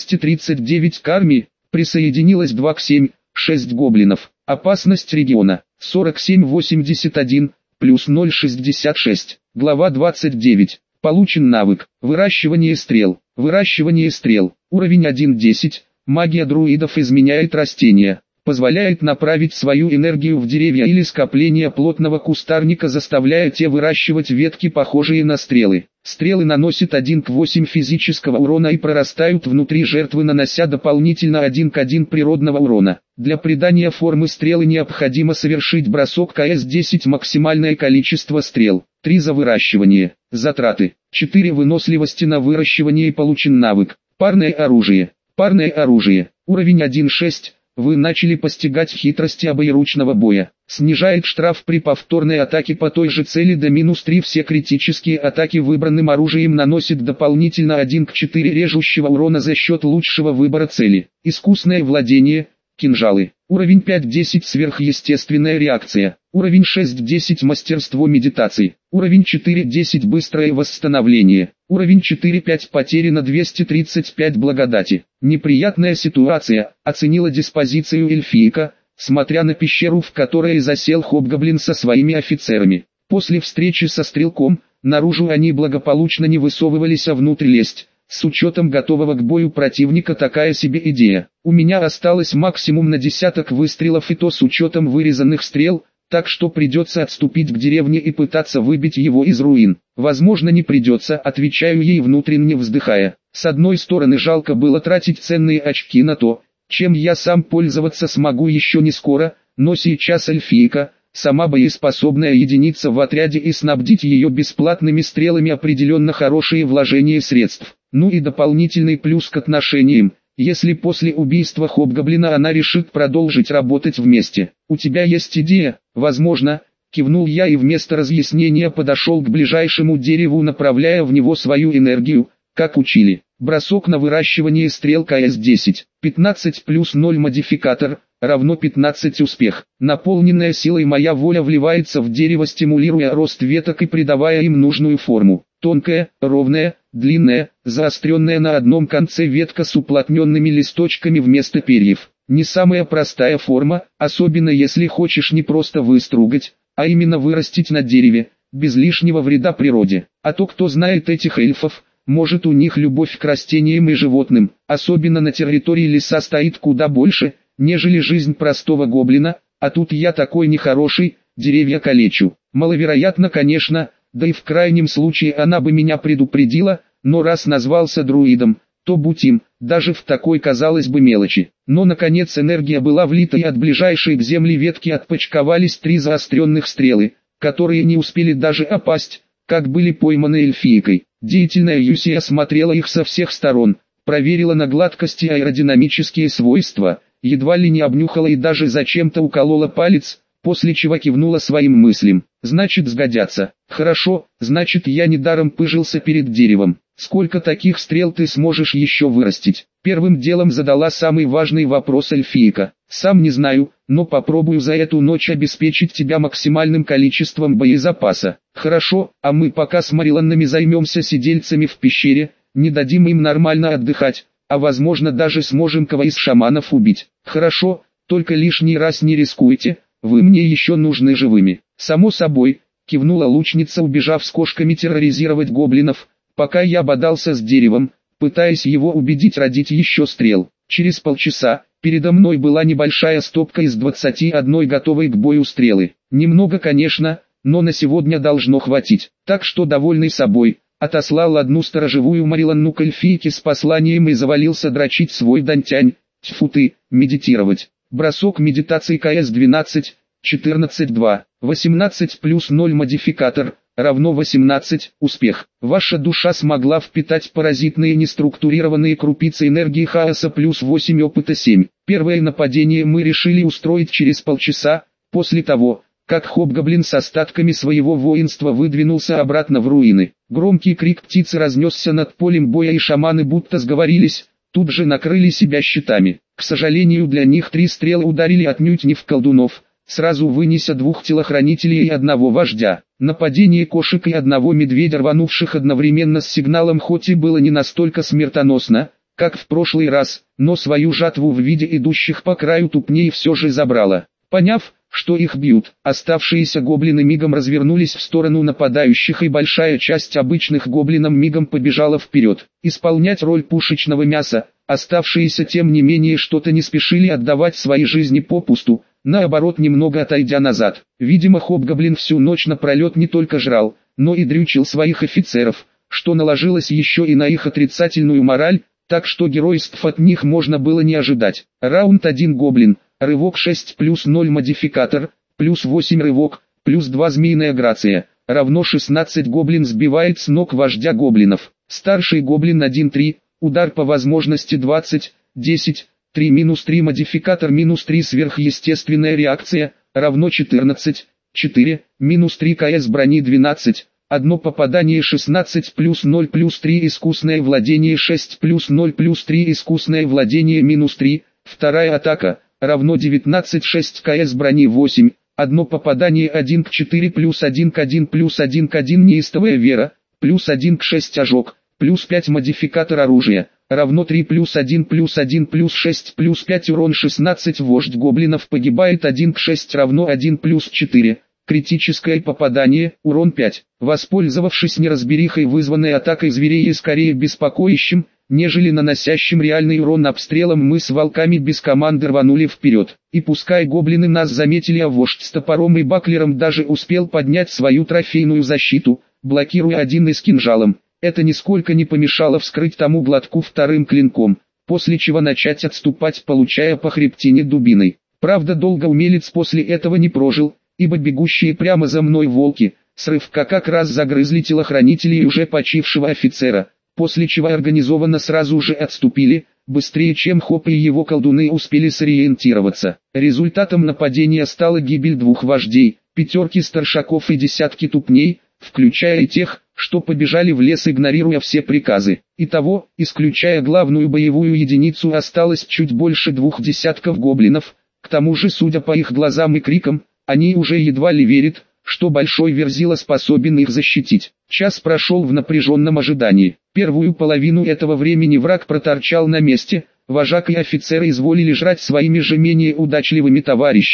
239 к армии. Присоединилось 2 к 7, 6 гоблинов. Опасность региона. 47-81, плюс 0,66. Глава 29. Получен навык. Выращивание стрел. Выращивание стрел. Уровень 1.10. Магия друидов изменяет растения. Позволяет направить свою энергию в деревья или скопление плотного кустарника, заставляя те выращивать ветки, похожие на стрелы. Стрелы наносят 1 к 8 физического урона и прорастают внутри жертвы, нанося дополнительно 1 к 1 природного урона. Для придания формы стрелы необходимо совершить бросок КС-10, максимальное количество стрел. 3 за выращивание. Затраты. 4 выносливости на выращивание. Получен навык. Парное оружие. Парное оружие. Уровень 1.6. Вы начали постигать хитрости обоеручного боя. Снижает штраф при повторной атаке по той же цели до -3. Все критические атаки выбранным оружием наносит дополнительно 1 к 4 режущего урона за счет лучшего выбора цели. Искусное владение. Кинжалы. Уровень 5-10 сверхъестественная реакция. Уровень 6-10 мастерство медитации. Уровень 4-10 быстрое восстановление. Уровень 4-5 потеряно 235 благодати. Неприятная ситуация, оценила диспозицию эльфийка, смотря на пещеру, в которой засел хобгоблин со своими офицерами. После встречи со стрелком, наружу они благополучно не высовывались, а внутрь лезть. С учетом готового к бою противника такая себе идея. У меня осталось максимум на 10 выстрелов, и то с учетом вырезанных стрел, так что придется отступить к деревне и пытаться выбить его из руин. Возможно, не придется, отвечаю ей, внутренне вздыхая. С одной стороны, жалко было тратить ценные очки на то, чем я сам пользоваться смогу еще не скоро, но сейчас эльфийка, сама боеспособная единица в отряде, и снабдить ее бесплатными стрелами определенно хорошие вложения средств. Ну и дополнительный плюс к отношениям, если после убийства хобгоблина она решит продолжить работать вместе. «У тебя есть идея?» «Возможно», — кивнул я и вместо разъяснения подошел к ближайшему дереву, направляя в него свою энергию, как учили. Бросок на выращивание стрел КС-10. 15 плюс 0 модификатор, равно 15 успех. Наполненная силой моя воля вливается в дерево, стимулируя рост веток и придавая им нужную форму. Тонкая, ровная, длинная, заостренная на одном конце ветка с уплотненными листочками вместо перьев. Не самая простая форма, особенно если хочешь не просто выстругать, а именно вырастить на дереве, без лишнего вреда природе. А то кто знает этих эльфов, может у них любовь к растениям и животным, особенно на территории леса стоит куда больше, нежели жизнь простого гоблина, а тут я такой нехороший, деревья калечу. Маловероятно, конечно, да и в крайнем случае она бы меня предупредила, но раз назвался друидом, то будь им, даже в такой казалось бы мелочи. Но наконец энергия была влита, и от ближайшей к земле ветки отпочковались 3 заостренных стрелы, которые не успели даже опасть, как были пойманы эльфийкой. Деятельная Юси осмотрела их со всех сторон, проверила на гладкость и аэродинамические свойства, едва ли не обнюхала и даже зачем-то уколола палец, после чего кивнула своим мыслям. Значит, сгодятся. Хорошо, значит, я недаром пыжился перед деревом. Сколько таких стрел ты сможешь еще вырастить? Первым делом задала самый важный вопрос эльфийка. Сам не знаю, но попробую за эту ночь обеспечить тебя максимальным количеством боезапаса. Хорошо, а мы пока с Мариланнами займемся сидельцами в пещере, не дадим им нормально отдыхать, а возможно даже сможем кого из шаманов убить. Хорошо, только лишний раз не рискуйте, вы мне еще нужны живыми. Само собой, кивнула лучница, убежав с кошками терроризировать гоблинов, пока я бодался с деревом, пытаясь его убедить родить еще стрел. Через полчаса, передо мной была небольшая стопка из 21 готовой к бою стрелы. Немного, конечно, но на сегодня должно хватить. Так что, довольный собой, отослал одну сторожевую Мариланну к эльфийке с посланием и завалился дрочить свой дантянь, тьфу ты, медитировать. Бросок медитации КС-12, 14-2, 18 плюс 0 модификатор, равно 18, успех. Ваша душа смогла впитать паразитные неструктурированные крупицы энергии хаоса плюс 8 опыта 7. Первое нападение мы решили устроить через полчаса, после того, как хобгоблин с остатками своего воинства выдвинулся обратно в руины. Громкий крик птицы разнесся над полем боя, и шаманы будто сговорились, тут же накрыли себя щитами. К сожалению, для них 3 стрелы ударили отнюдь не в колдунов, сразу вынеся 2 телохранителей и 1 вождя. Нападение кошек и 1 медведя, рванувших одновременно с сигналом, хоть и было не настолько смертоносно, как в прошлый раз, но свою жатву в виде идущих по краю тупней все же забрало. Поняв, что их бьют, оставшиеся гоблины мигом развернулись в сторону нападающих, и большая часть обычных гоблинов мигом побежала вперед, исполнять роль пушечного мяса. Оставшиеся тем не менее что-то не спешили отдавать свои жизни попусту, наоборот немного отойдя назад. Видимо, хобгоблин всю ночь напролет не только жрал, но и дрючил своих офицеров, что наложилось еще и на их отрицательную мораль, так что геройств от них можно было не ожидать. Раунд 1. Гоблин, рывок 6 плюс 0 модификатор, плюс 8 рывок, плюс 2 змеиная грация, равно 16. Гоблин сбивает с ног вождя гоблинов. Старший гоблин 1-3. Удар по возможности 20, 10, 3 минус 3 модификатор минус 3 сверхъестественная реакция, равно 14, 4, минус 3 КС брони 12, 1 попадание 16 плюс 0 плюс 3 искусное владение 6 плюс 0 плюс 3 искусное владение минус 3, вторая атака, равно 19 6 КС брони 8, 1 попадание 1 к 4 плюс 1 к 1 плюс 1 к 1 неистовая вера, плюс 1 к 6 ожог. Плюс 5 модификатор оружия, равно 3 плюс 1 плюс 1 плюс 6 плюс 5 урон 16 вождь гоблинов погибает 1 к 6 равно 1 плюс 4, критическое попадание, урон 5. Воспользовавшись неразберихой, вызванной атакой зверей и скорее беспокоящим, нежели наносящим реальный урон обстрелом, мы с волками без команды рванули вперед. И пускай гоблины нас заметили, а вождь с топором и баклером даже успел поднять свою трофейную защиту, блокируя один из кинжалом. Это нисколько не помешало вскрыть тому глотку вторым клинком, после чего начать отступать, получая по хребтине дубиной. Правда, долго умелец после этого не прожил, ибо бегущие прямо за мной волки, с рывка как раз загрызли телохранителей уже почившего офицера, после чего организованно сразу же отступили, быстрее чем Хоп и его колдуны успели сориентироваться. Результатом нападения стала гибель 2 вождей, 5 старшаков и десятки тупней, включая и тех, что побежали в лес, игнорируя все приказы. Итого, исключая главную боевую единицу, осталось чуть больше 2 десятков гоблинов. К тому же, судя по их глазам и крикам, они уже едва ли верят, что Большой Верзила способен их защитить. Час прошел в напряженном ожидании. Первую половину этого времени враг проторчал на месте, вожак и офицеры изволили жрать своими же менее удачливыми товарищами,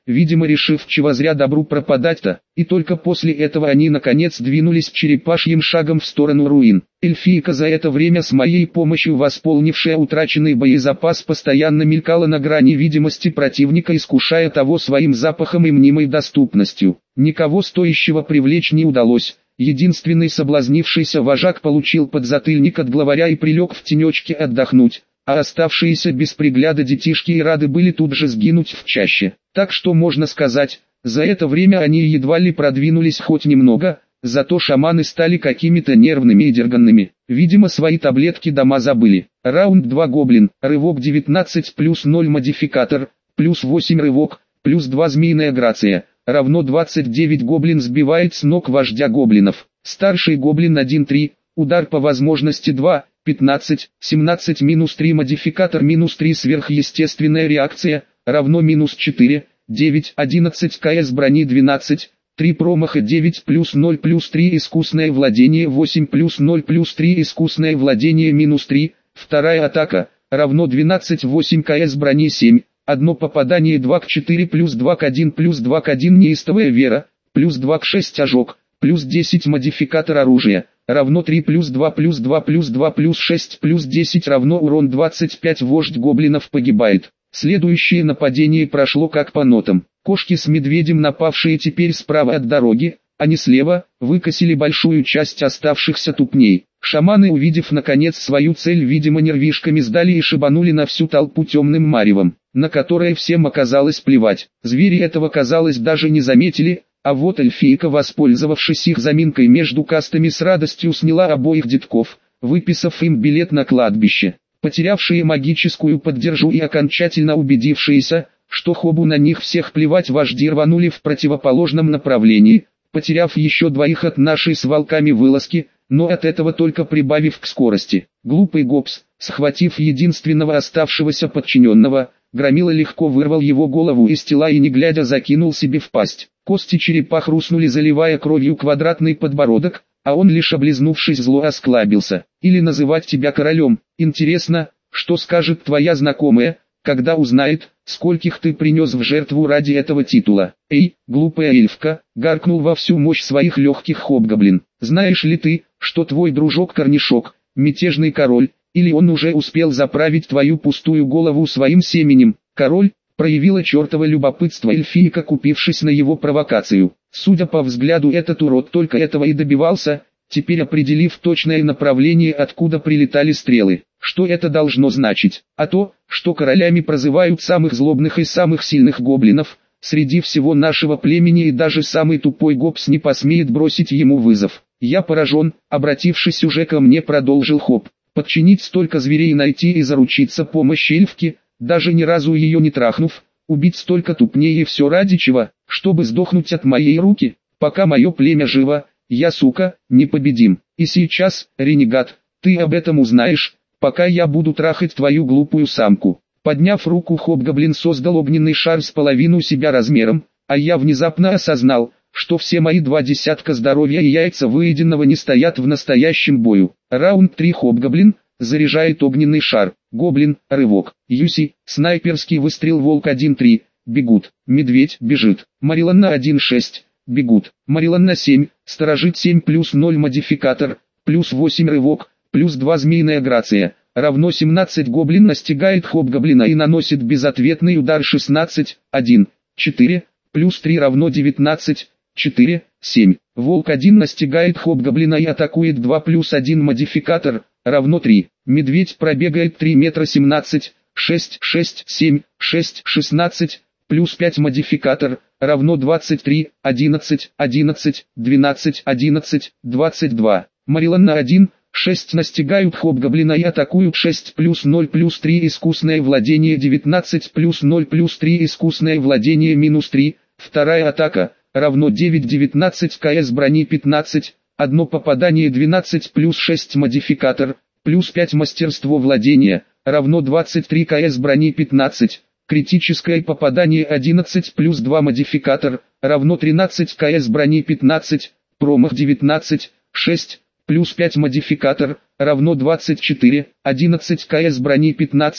видимо решив, чего зря добру пропадать-то, и только после этого они наконец двинулись черепашьим шагом в сторону руин. Эльфийка, за это время с моей помощью восполнившая утраченный боезапас, постоянно мелькала на грани видимости противника, искушая того своим запахом и мнимой доступностью. Никого стоящего привлечь не удалось. Единственный соблазнившийся вожак получил подзатыльник от главаря и прилег в тенечке отдохнуть, а оставшиеся без пригляда детишки и рады были тут же сгинуть в чаще. Так что можно сказать, за это время они едва ли продвинулись хоть немного, зато шаманы стали какими-то нервными и дерганными. Видимо, свои таблетки дома забыли. Раунд 2 гоблин, рывок 19 плюс 0 модификатор, плюс 8 рывок, плюс 2 змеиная грация, равно 29 гоблин сбивает с ног вождя гоблинов. Старший гоблин 1-3, удар по возможности 2, 15, 17 минус 3 модификатор минус 3 сверхъестественная реакция, равно минус 4, 9, 11 КС брони 12, 3 промаха 9 плюс 0 плюс 3 искусное владение 8 плюс 0 плюс 3 искусное владение минус 3, вторая атака, равно 12 8 КС брони 7, одно попадание 2 к 4 плюс 2 к 1 плюс 2 к 1 неистовая вера, плюс 2 к 6 ожог, плюс 10 модификатор оружия, равно 3 плюс 2 плюс 2 плюс 2 плюс 6 плюс 10 равно урон 25 вождь гоблинов погибает. Следующее нападение прошло как по нотам. Кошки с медведем, напавшие теперь справа от дороги, а не слева, выкосили большую часть оставшихся тупней. Шаманы, увидев наконец свою цель, видимо нервишками сдали и шибанули на всю толпу темным маревом, на которое всем оказалось плевать. Звери этого, казалось, даже не заметили, а вот эльфийка, воспользовавшись их заминкой между кастами, с радостью сняла обоих детков, выписав им билет на кладбище. Потерявшие магическую поддержку и окончательно убедившиеся, что хобу на них всех плевать, вожди рванули в противоположном направлении, потеряв еще двоих от нашей с волками вылазки, но от этого только прибавив к скорости. Глупый гопс, схватив единственного оставшегося подчиненного, громила легко вырвал его голову из тела и не глядя закинул себе в пасть. Кости черепа хрустнули, заливая кровью квадратный подбородок, а он лишь облизнувшись зло осклабился. Или называть тебя королем. Интересно, что скажет твоя знакомая, когда узнает, скольких ты принес в жертву ради этого титула. Эй, глупая эльфка, гаркнул во всю мощь своих легких хобгоблин. Знаешь ли ты, что твой дружок-корнишок, мятежный король, или он уже успел заправить твою пустую голову своим семенем? Король, проявила чертово любопытство эльфийка, купившись на его провокацию. Судя по взгляду, этот урод только этого и добивался, теперь определив точное направление, откуда прилетали стрелы. Что это должно значить? А то, что королями прозывают самых злобных и самых сильных гоблинов, среди всего нашего племени, и даже самый тупой гопс не посмеет бросить ему вызов. Я поражен, обратившись уже ко мне, продолжил Хоб. Подчинить столько зверей, найти и заручиться помощью эльфки, даже ни разу ее не трахнув, убить столько тупней, и все ради чего? Чтобы сдохнуть от моей руки? Пока мое племя живо, я, сука, непобедим. И сейчас, ренегат, ты об этом узнаешь, пока я буду трахать твою глупую самку. Подняв руку, хобгоблин создал огненный шар с половину себя размером, а я внезапно осознал, что все мои 20 здоровья и яйца выеденного не стоят в настоящем бою. Раунд 3. Хобгоблин заряжает огненный шар. Гоблин, рывок. Юси, снайперский выстрел. Волк 1-3, бегут. Медведь бежит. Мариланна 1-6, бегут. Мариланна 7, сторожит 7 плюс 0 модификатор, плюс 8 рывок, плюс 2 змеиная грация, равно 17 гоблин настигает хобгоблина и наносит безответный удар 16, 1, 4, плюс 3 равно 19, 4, 7. Волк 1 настигает хобгоблина и атакует 2 плюс 1 модификатор, равно 3. Медведь пробегает 3 метра 17, 6, 6, 7, 6, 16, плюс 5 модификатор, равно 23, 11, 11, 12, 11, 22. Мариланна 1, 6 настигают хобгоблина и атакуют 6 плюс 0 плюс 3 искусное владение 19 плюс 0 плюс 3 искусное владение минус 3. Вторая атака, равно 9 19 КС брони 15, одно попадание 12 плюс 6 модификатор, плюс 5 мастерство владения, равно 23 КС брони 15, критическое попадание 11 плюс 2 модификатор, равно 13 КС брони 15, промах 19, 6, плюс 5 модификатор, равно 24, 11 КС брони 15,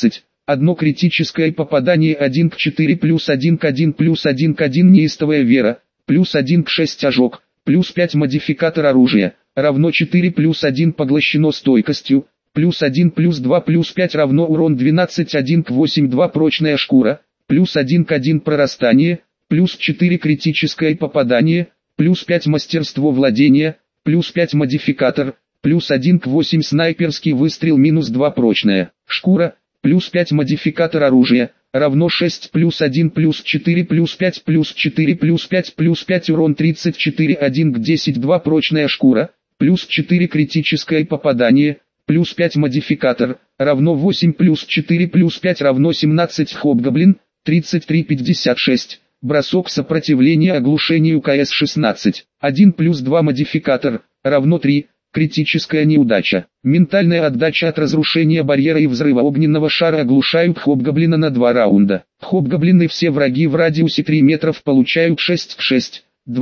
одно критическое попадание 1 к 4 плюс 1 к 1 плюс 1 к 1 неистовая вера, плюс 1 к 6 ожог, плюс 5 модификатор оружия, равно 4 плюс 1 поглощено стойкостью, плюс 1 плюс 2 плюс 5 равно урон 12 1 к 8 2 прочная шкура, плюс 1 к 1 прорастание, плюс 4 критическое попадание, плюс 5 мастерство владения, плюс 5 модификатор, плюс 1 к 8 снайперский выстрел минус 2 прочная шкура, плюс 5 модификатор оружия, равно 6 плюс 1 плюс 4 плюс 5 плюс 4 плюс 5 урон 34 1 к 10 2 прочная шкура, плюс 4 критическое попадание, плюс 5 модификатор, равно 8 плюс 4 плюс 5 равно 17 хобгоблин, 33-56, бросок сопротивления оглушению КС-16, 1 плюс 2 модификатор, равно 3, критическая неудача. Ментальная отдача от разрушения барьера и взрыва огненного шара оглушают хобгоблина на 2 раунда. Хобгоблины все враги в радиусе 3 метров получают 6 к 6,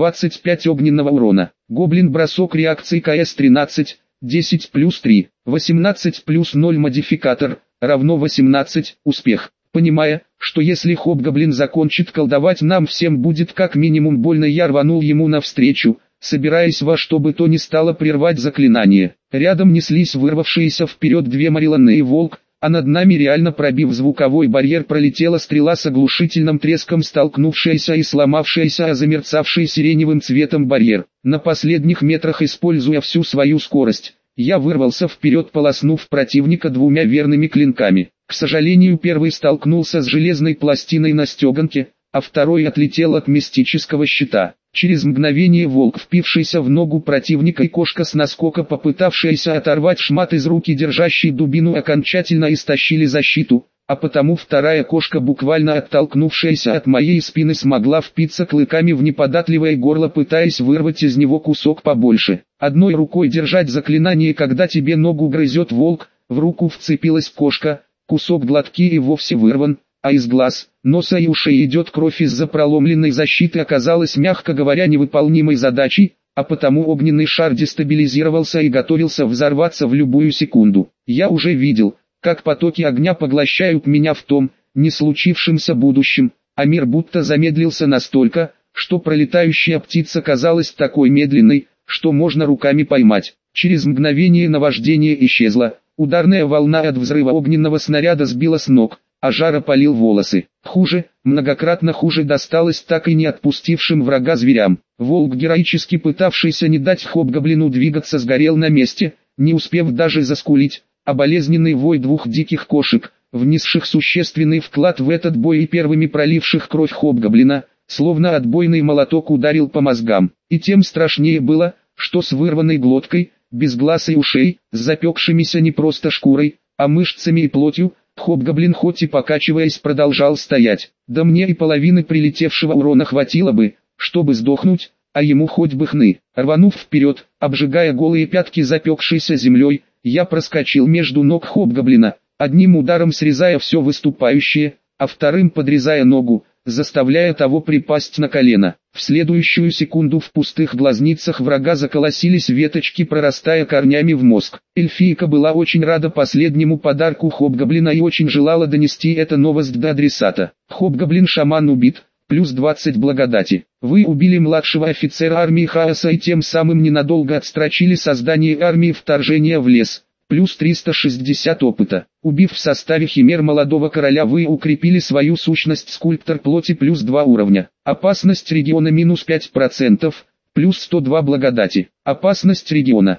25 огненного урона. Гоблин бросок реакции КС-13, 10 плюс 3, 18 плюс 0 модификатор, равно 18, успех. Понимая, что если хобгоблин закончит колдовать, нам всем будет как минимум больно, я рванул ему навстречу, собираясь во что бы то ни стало прервать заклинание. Рядом неслись вырвавшиеся вперед 2 Мариланы и Волк, а над нами, реально пробив звуковой барьер, пролетела стрела с оглушительным треском, столкнувшаяся и сломавшаяся о замерцавший сиреневым цветом барьер. На последних метрах, используя всю свою скорость, я вырвался вперед, полоснув противника 2 верными клинками. К сожалению, первый столкнулся с железной пластиной на стеганке, а второй отлетел от мистического щита. Через мгновение волк, впившийся в ногу противника, и кошка с наскока, попытавшаяся оторвать шмат из руки держащей дубину, окончательно истощили защиту, а потому вторая кошка, буквально оттолкнувшаяся от моей спины, смогла впиться клыками в неподатливое горло, пытаясь вырвать из него кусок побольше. Одной рукой держать заклинание, когда тебе ногу грызет волк, в руку вцепилась кошка, кусок гладки и вовсе вырван, а из глаз, носа и ушей идет кровь. Из-за проломленной защиты оказалась, мягко говоря, невыполнимой задачей, а потому огненный шар дестабилизировался и готовился взорваться в любую секунду. Я уже видел, как потоки огня поглощают меня в том, не случившемся будущем, а мир будто замедлился настолько, что пролетающая птица казалась такой медленной, что можно руками поймать. Через мгновение наваждение исчезло, ударная волна от взрыва огненного снаряда сбила с ног, а жар опалил волосы. Хуже, многократно хуже досталось так и не отпустившим врага зверям. Волк, героически пытавшийся не дать хобгоблину двигаться, сгорел на месте, не успев даже заскулить, а болезненный вой 2 диких кошек, внесших существенный вклад в этот бой и первыми проливших кровь хобгоблина, словно отбойный молоток, ударил по мозгам. И тем страшнее было, что с вырванной глоткой, без глаз и ушей, с запекшимися не просто шкурой, а мышцами и плотью, хобгоблин, хоть и покачиваясь, продолжал стоять. Да мне и половины прилетевшего урона хватило бы, чтобы сдохнуть, а ему хоть бы хны. Рванув вперед, обжигая голые пятки запекшейся землей, я проскочил между ног хобгоблина, одним ударом срезая все выступающее, а вторым подрезая ногу, заставляя того припасть на колено. В следующую секунду в пустых глазницах врага заколосились веточки, прорастая корнями в мозг. Эльфийка была очень рада последнему подарку хобгоблина и очень желала донести эту новость до адресата. Хобгоблин-шаман убит, плюс 20 благодати. Вы убили младшего офицера армии хаоса и тем самым ненадолго отстрочили создание армии вторжения в лес. Плюс 360 опыта. Убив в составе химер молодого короля, вы укрепили свою сущность скульптор плоти, плюс 2 уровня. Опасность региона минус 5%, плюс 102 благодати. Опасность региона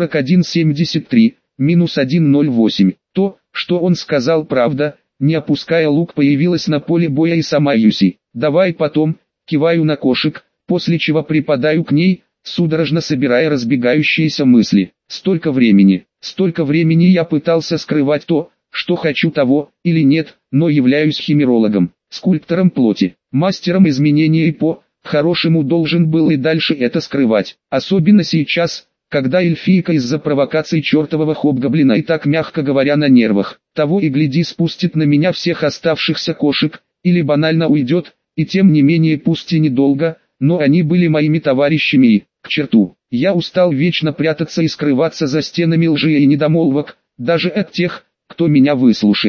41,73, минус 1,08. То, что он сказал, правда. Не опуская лук, появилась на поле боя и сама Юси. Давай потом, киваю на кошек, после чего припадаю к ней, судорожно собирая разбегающиеся мысли. Столько времени я пытался скрывать то, что хочу того, или нет, но являюсь химерологом, скульптором плоти, мастером изменения и по-хорошему должен был и дальше это скрывать. Особенно сейчас, когда эльфийка из-за провокаций чертового хобгоблина и так, мягко говоря, на нервах. Того и гляди, спустит на меня всех оставшихся кошек, или банально уйдет, и тем не менее, пусть и недолго, но они были моими товарищами и, к черту, я устал вечно прятаться и скрываться за стенами лжи и недомолвок, даже от тех, кто меня выслушает.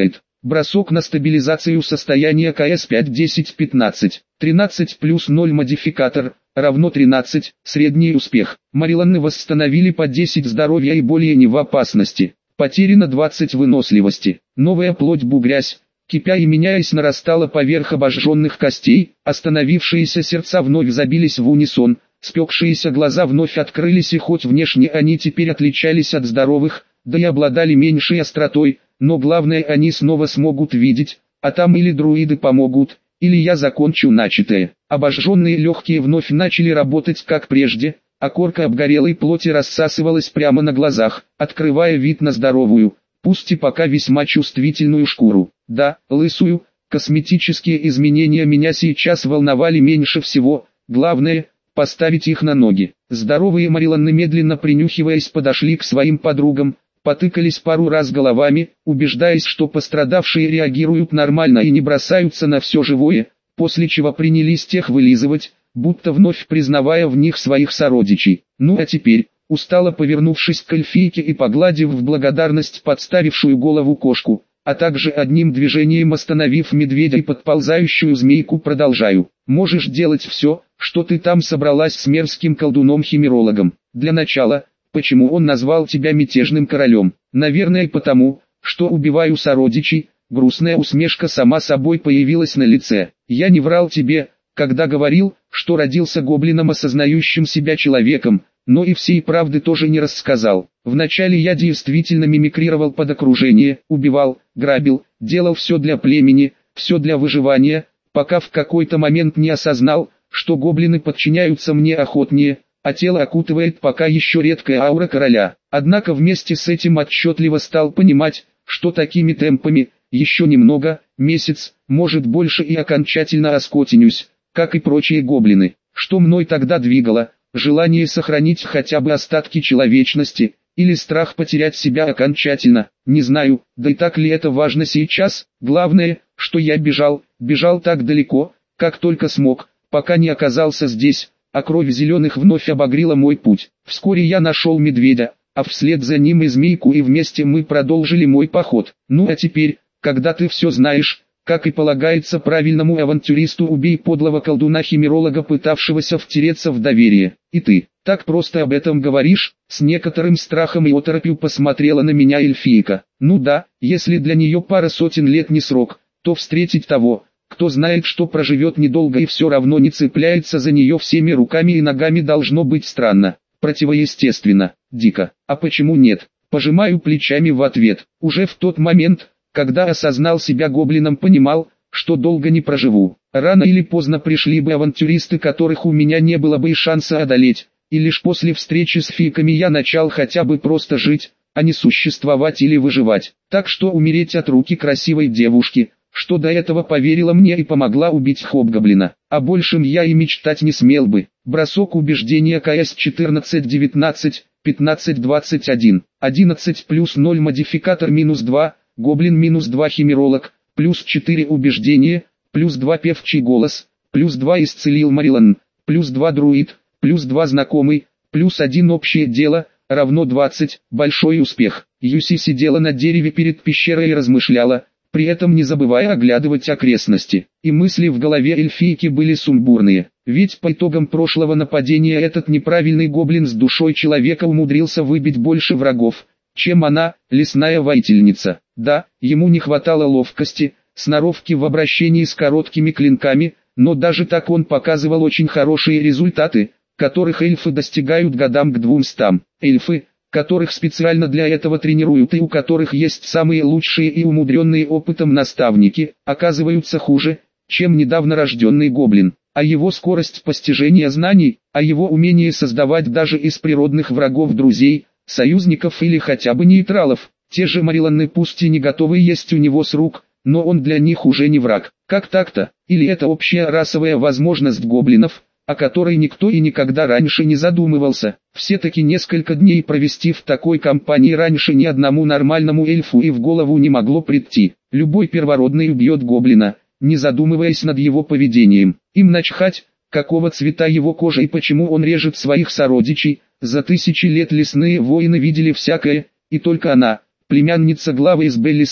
Бросок на стабилизацию состояния КС 5 10 15. 13 плюс 0 модификатор, равно 13, средний успех. Мариланны восстановили по 10 здоровья и более не в опасности. Потеряно 20 выносливости. Новая плоть бугрясь, кипя и меняясь нарастала поверх обожженных костей, остановившиеся сердца вновь забились в унисон, спекшиеся глаза вновь открылись и хоть внешне они теперь отличались от здоровых, да и обладали меньшей остротой, но главное они снова смогут видеть, а там или друиды помогут, или я закончу начатое. Обожженные легкие вновь начали работать как прежде, а корка обгорелой плоти рассасывалась прямо на глазах, открывая вид на здоровую, пусть и пока весьма чувствительную шкуру. Да, лысую, косметические изменения меня сейчас волновали меньше всего, главное – поставить их на ноги. Здоровые Мариланны медленно принюхиваясь подошли к своим подругам, потыкались пару раз головами, убеждаясь, что пострадавшие реагируют нормально и не бросаются на все живое, после чего принялись тех вылизывать, будто вновь признавая в них своих сородичей. Ну а теперь, устало повернувшись к эльфийке и погладив в благодарность подставившую голову кошку, а также одним движением остановив медведя и подползающую змейку, продолжаю. Можешь делать все, что ты там собралась с мерзким колдуном-химерологом. Для начала, почему он назвал тебя мятежным королем? Наверное потому, что убиваю сородичей. Грустная усмешка сама собой появилась на лице. Я не врал тебе, когда говорил, что родился гоблином, осознающим себя человеком, но и всей правды тоже не рассказал. Вначале я действительно мимикрировал под окружение, убивал, грабил, делал все для племени, все для выживания, пока в какой-то момент не осознал, что гоблины подчиняются мне охотнее, а тело окутывает пока еще редкая аура короля. Однако вместе с этим отчетливо стал понимать, что такими темпами, еще немного, месяц, может больше и окончательно оскотинюсь, как и прочие гоблины. Что мной тогда двигало? Желание сохранить хотя бы остатки человечности, или страх потерять себя окончательно, не знаю, да и так ли это важно сейчас. Главное, что я бежал так далеко, как только смог, пока не оказался здесь, а кровь зеленых вновь обогрела мой путь. Вскоре я нашел медведя, а вслед за ним и змейку, и вместе мы продолжили мой поход. Ну а теперь, когда ты все знаешь, как и полагается правильному авантюристу, убей подлого колдуна-химеролога, пытавшегося втереться в доверие. И ты, так просто об этом говоришь? С некоторым страхом и оторопью посмотрела на меня эльфийка. Ну да, если для нее пара сотен лет не срок, то встретить того, кто знает, что проживет недолго и все равно не цепляется за нее всеми руками и ногами, должно быть странно, противоестественно, дико. А почему нет? Пожимаю плечами в ответ. Уже в тот момент, когда осознал себя гоблином, понимал, что долго не проживу. Рано или поздно пришли бы авантюристы, которых у меня не было бы и шанса одолеть, и лишь после встречи с фиками я начал хотя бы просто жить, а не существовать или выживать. Так что умереть от руки красивой девушки, что до этого поверила мне и помогла убить хобгоблина, о большем я и мечтать не смел бы. Бросок убеждения КС 14 19, 15 21, 11 плюс 0 модификатор минус 2, гоблин минус 2 химеролог, плюс 4 убеждения, плюс 2 певчий голос, плюс 2 исцелил Марилан, плюс 2 друид, плюс 2 знакомый, плюс 1 общее дело, равно 20, большой успех. Юси сидела на дереве перед пещерой и размышляла, при этом не забывая оглядывать окрестности. И мысли в голове эльфийки были сумбурные, ведь по итогам прошлого нападения этот неправильный гоблин с душой человека умудрился выбить больше врагов, чем она, лесная воительница. Да, ему не хватало ловкости, сноровки в обращении с короткими клинками, но даже так он показывал очень хорошие результаты, которых эльфы достигают годам к 200. Эльфы, которых специально для этого тренируют и у которых есть самые лучшие и умудренные опытом наставники, оказываются хуже, чем недавно рожденный гоблин. А его скорость постижения знаний, а его умение создавать даже из природных врагов друзей, союзников или хотя бы нейтралов. Те же Мариланны пусть и не готовы есть у него с рук, но он для них уже не враг. Как так-то? Или это общая расовая возможность гоблинов, о которой никто и никогда раньше не задумывался? Все-таки несколько дней провести в такой компании раньше ни одному нормальному эльфу и в голову не могло прийти. Любой первородный убьет гоблина, не задумываясь над его поведением. Им начхать, какого цвета его кожа и почему он режет своих сородичей. За тысячи лет лесные воины видели всякое, и только она, племянница главы из Беллиса,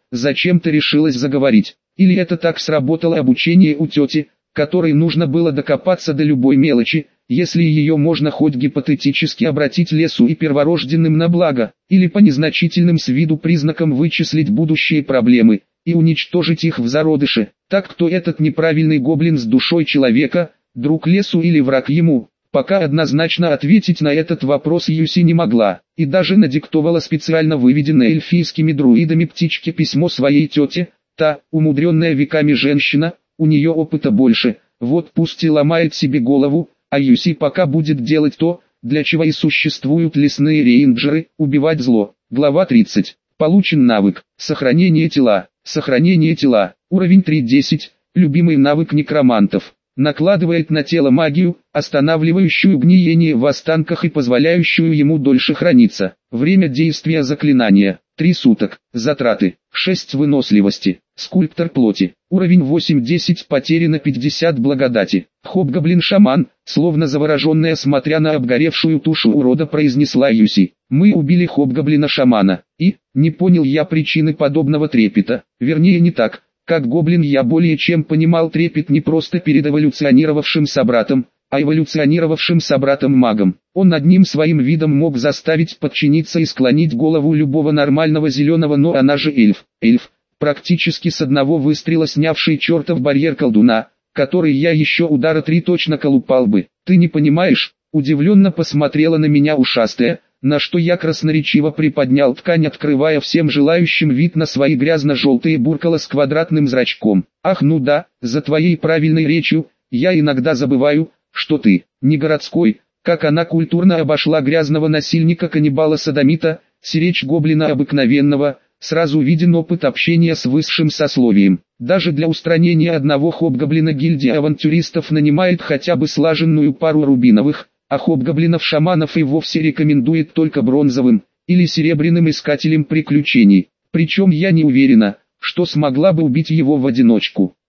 зачем ты решилась заговорить? Или это так сработало обучение у тети, которой нужно было докопаться до любой мелочи, если ее можно хоть гипотетически обратить лесу и перворожденным на благо, или по незначительным с виду признакам вычислить будущие проблемы и уничтожить их в зародыше. Так кто этот неправильный гоблин с душой человека, друг лесу или враг ему? Пока однозначно ответить на этот вопрос Юси не могла, и даже надиктовала специально выведенное эльфийскими друидами птичке письмо своей тете. Та, умудренная веками женщина, у нее опыта больше, вот пусть и ломает себе голову, а Юси пока будет делать то, для чего и существуют лесные рейнджеры, убивать зло. Глава 30. Получен навык «Сохранение тела». Сохранение тела. Уровень 3.10. Любимый навык некромантов. Накладывает на тело магию, останавливающую гниение в останках и позволяющую ему дольше храниться. Время действия заклинания. 3 суток. Затраты. 6 выносливости. Скульптор плоти. Уровень 8-10. Потеряно 50 благодати. Хобгоблин-шаман, словно завороженная смотря на обгоревшую тушу урода, произнесла Юси. Мы убили хобгоблина-шамана. И, не понял я причины подобного трепета. Вернее не так. Как гоблин я более чем понимал трепет не просто перед эволюционировавшим собратом, а эволюционировавшим собратом-магом. Он одним своим видом мог заставить подчиниться и склонить голову любого нормального зеленого, но она же эльф. Эльф, практически с одного выстрела снявший чертов барьер колдуна, который я еще удара 3 точно колупал бы. Ты не понимаешь? Удивленно посмотрела на меня ушастая, на что я красноречиво приподнял ткань, открывая всем желающим вид на свои грязно-желтые буркала с квадратным зрачком. Ах ну да, за твоей правильной речью, я иногда забываю, что ты не городской, как она культурно обошла грязного насильника-каннибала-содомита, сиречь гоблина обыкновенного, сразу виден опыт общения с высшим сословием. Даже для устранения одного хобгоблина гильдия авантюристов нанимает хотя бы слаженную пару рубиновых, а хобгоблинов-шаманов и вовсе рекомендует только бронзовым или серебряным искателям приключений. Причем я не уверена, что смогла бы убить его в одиночку.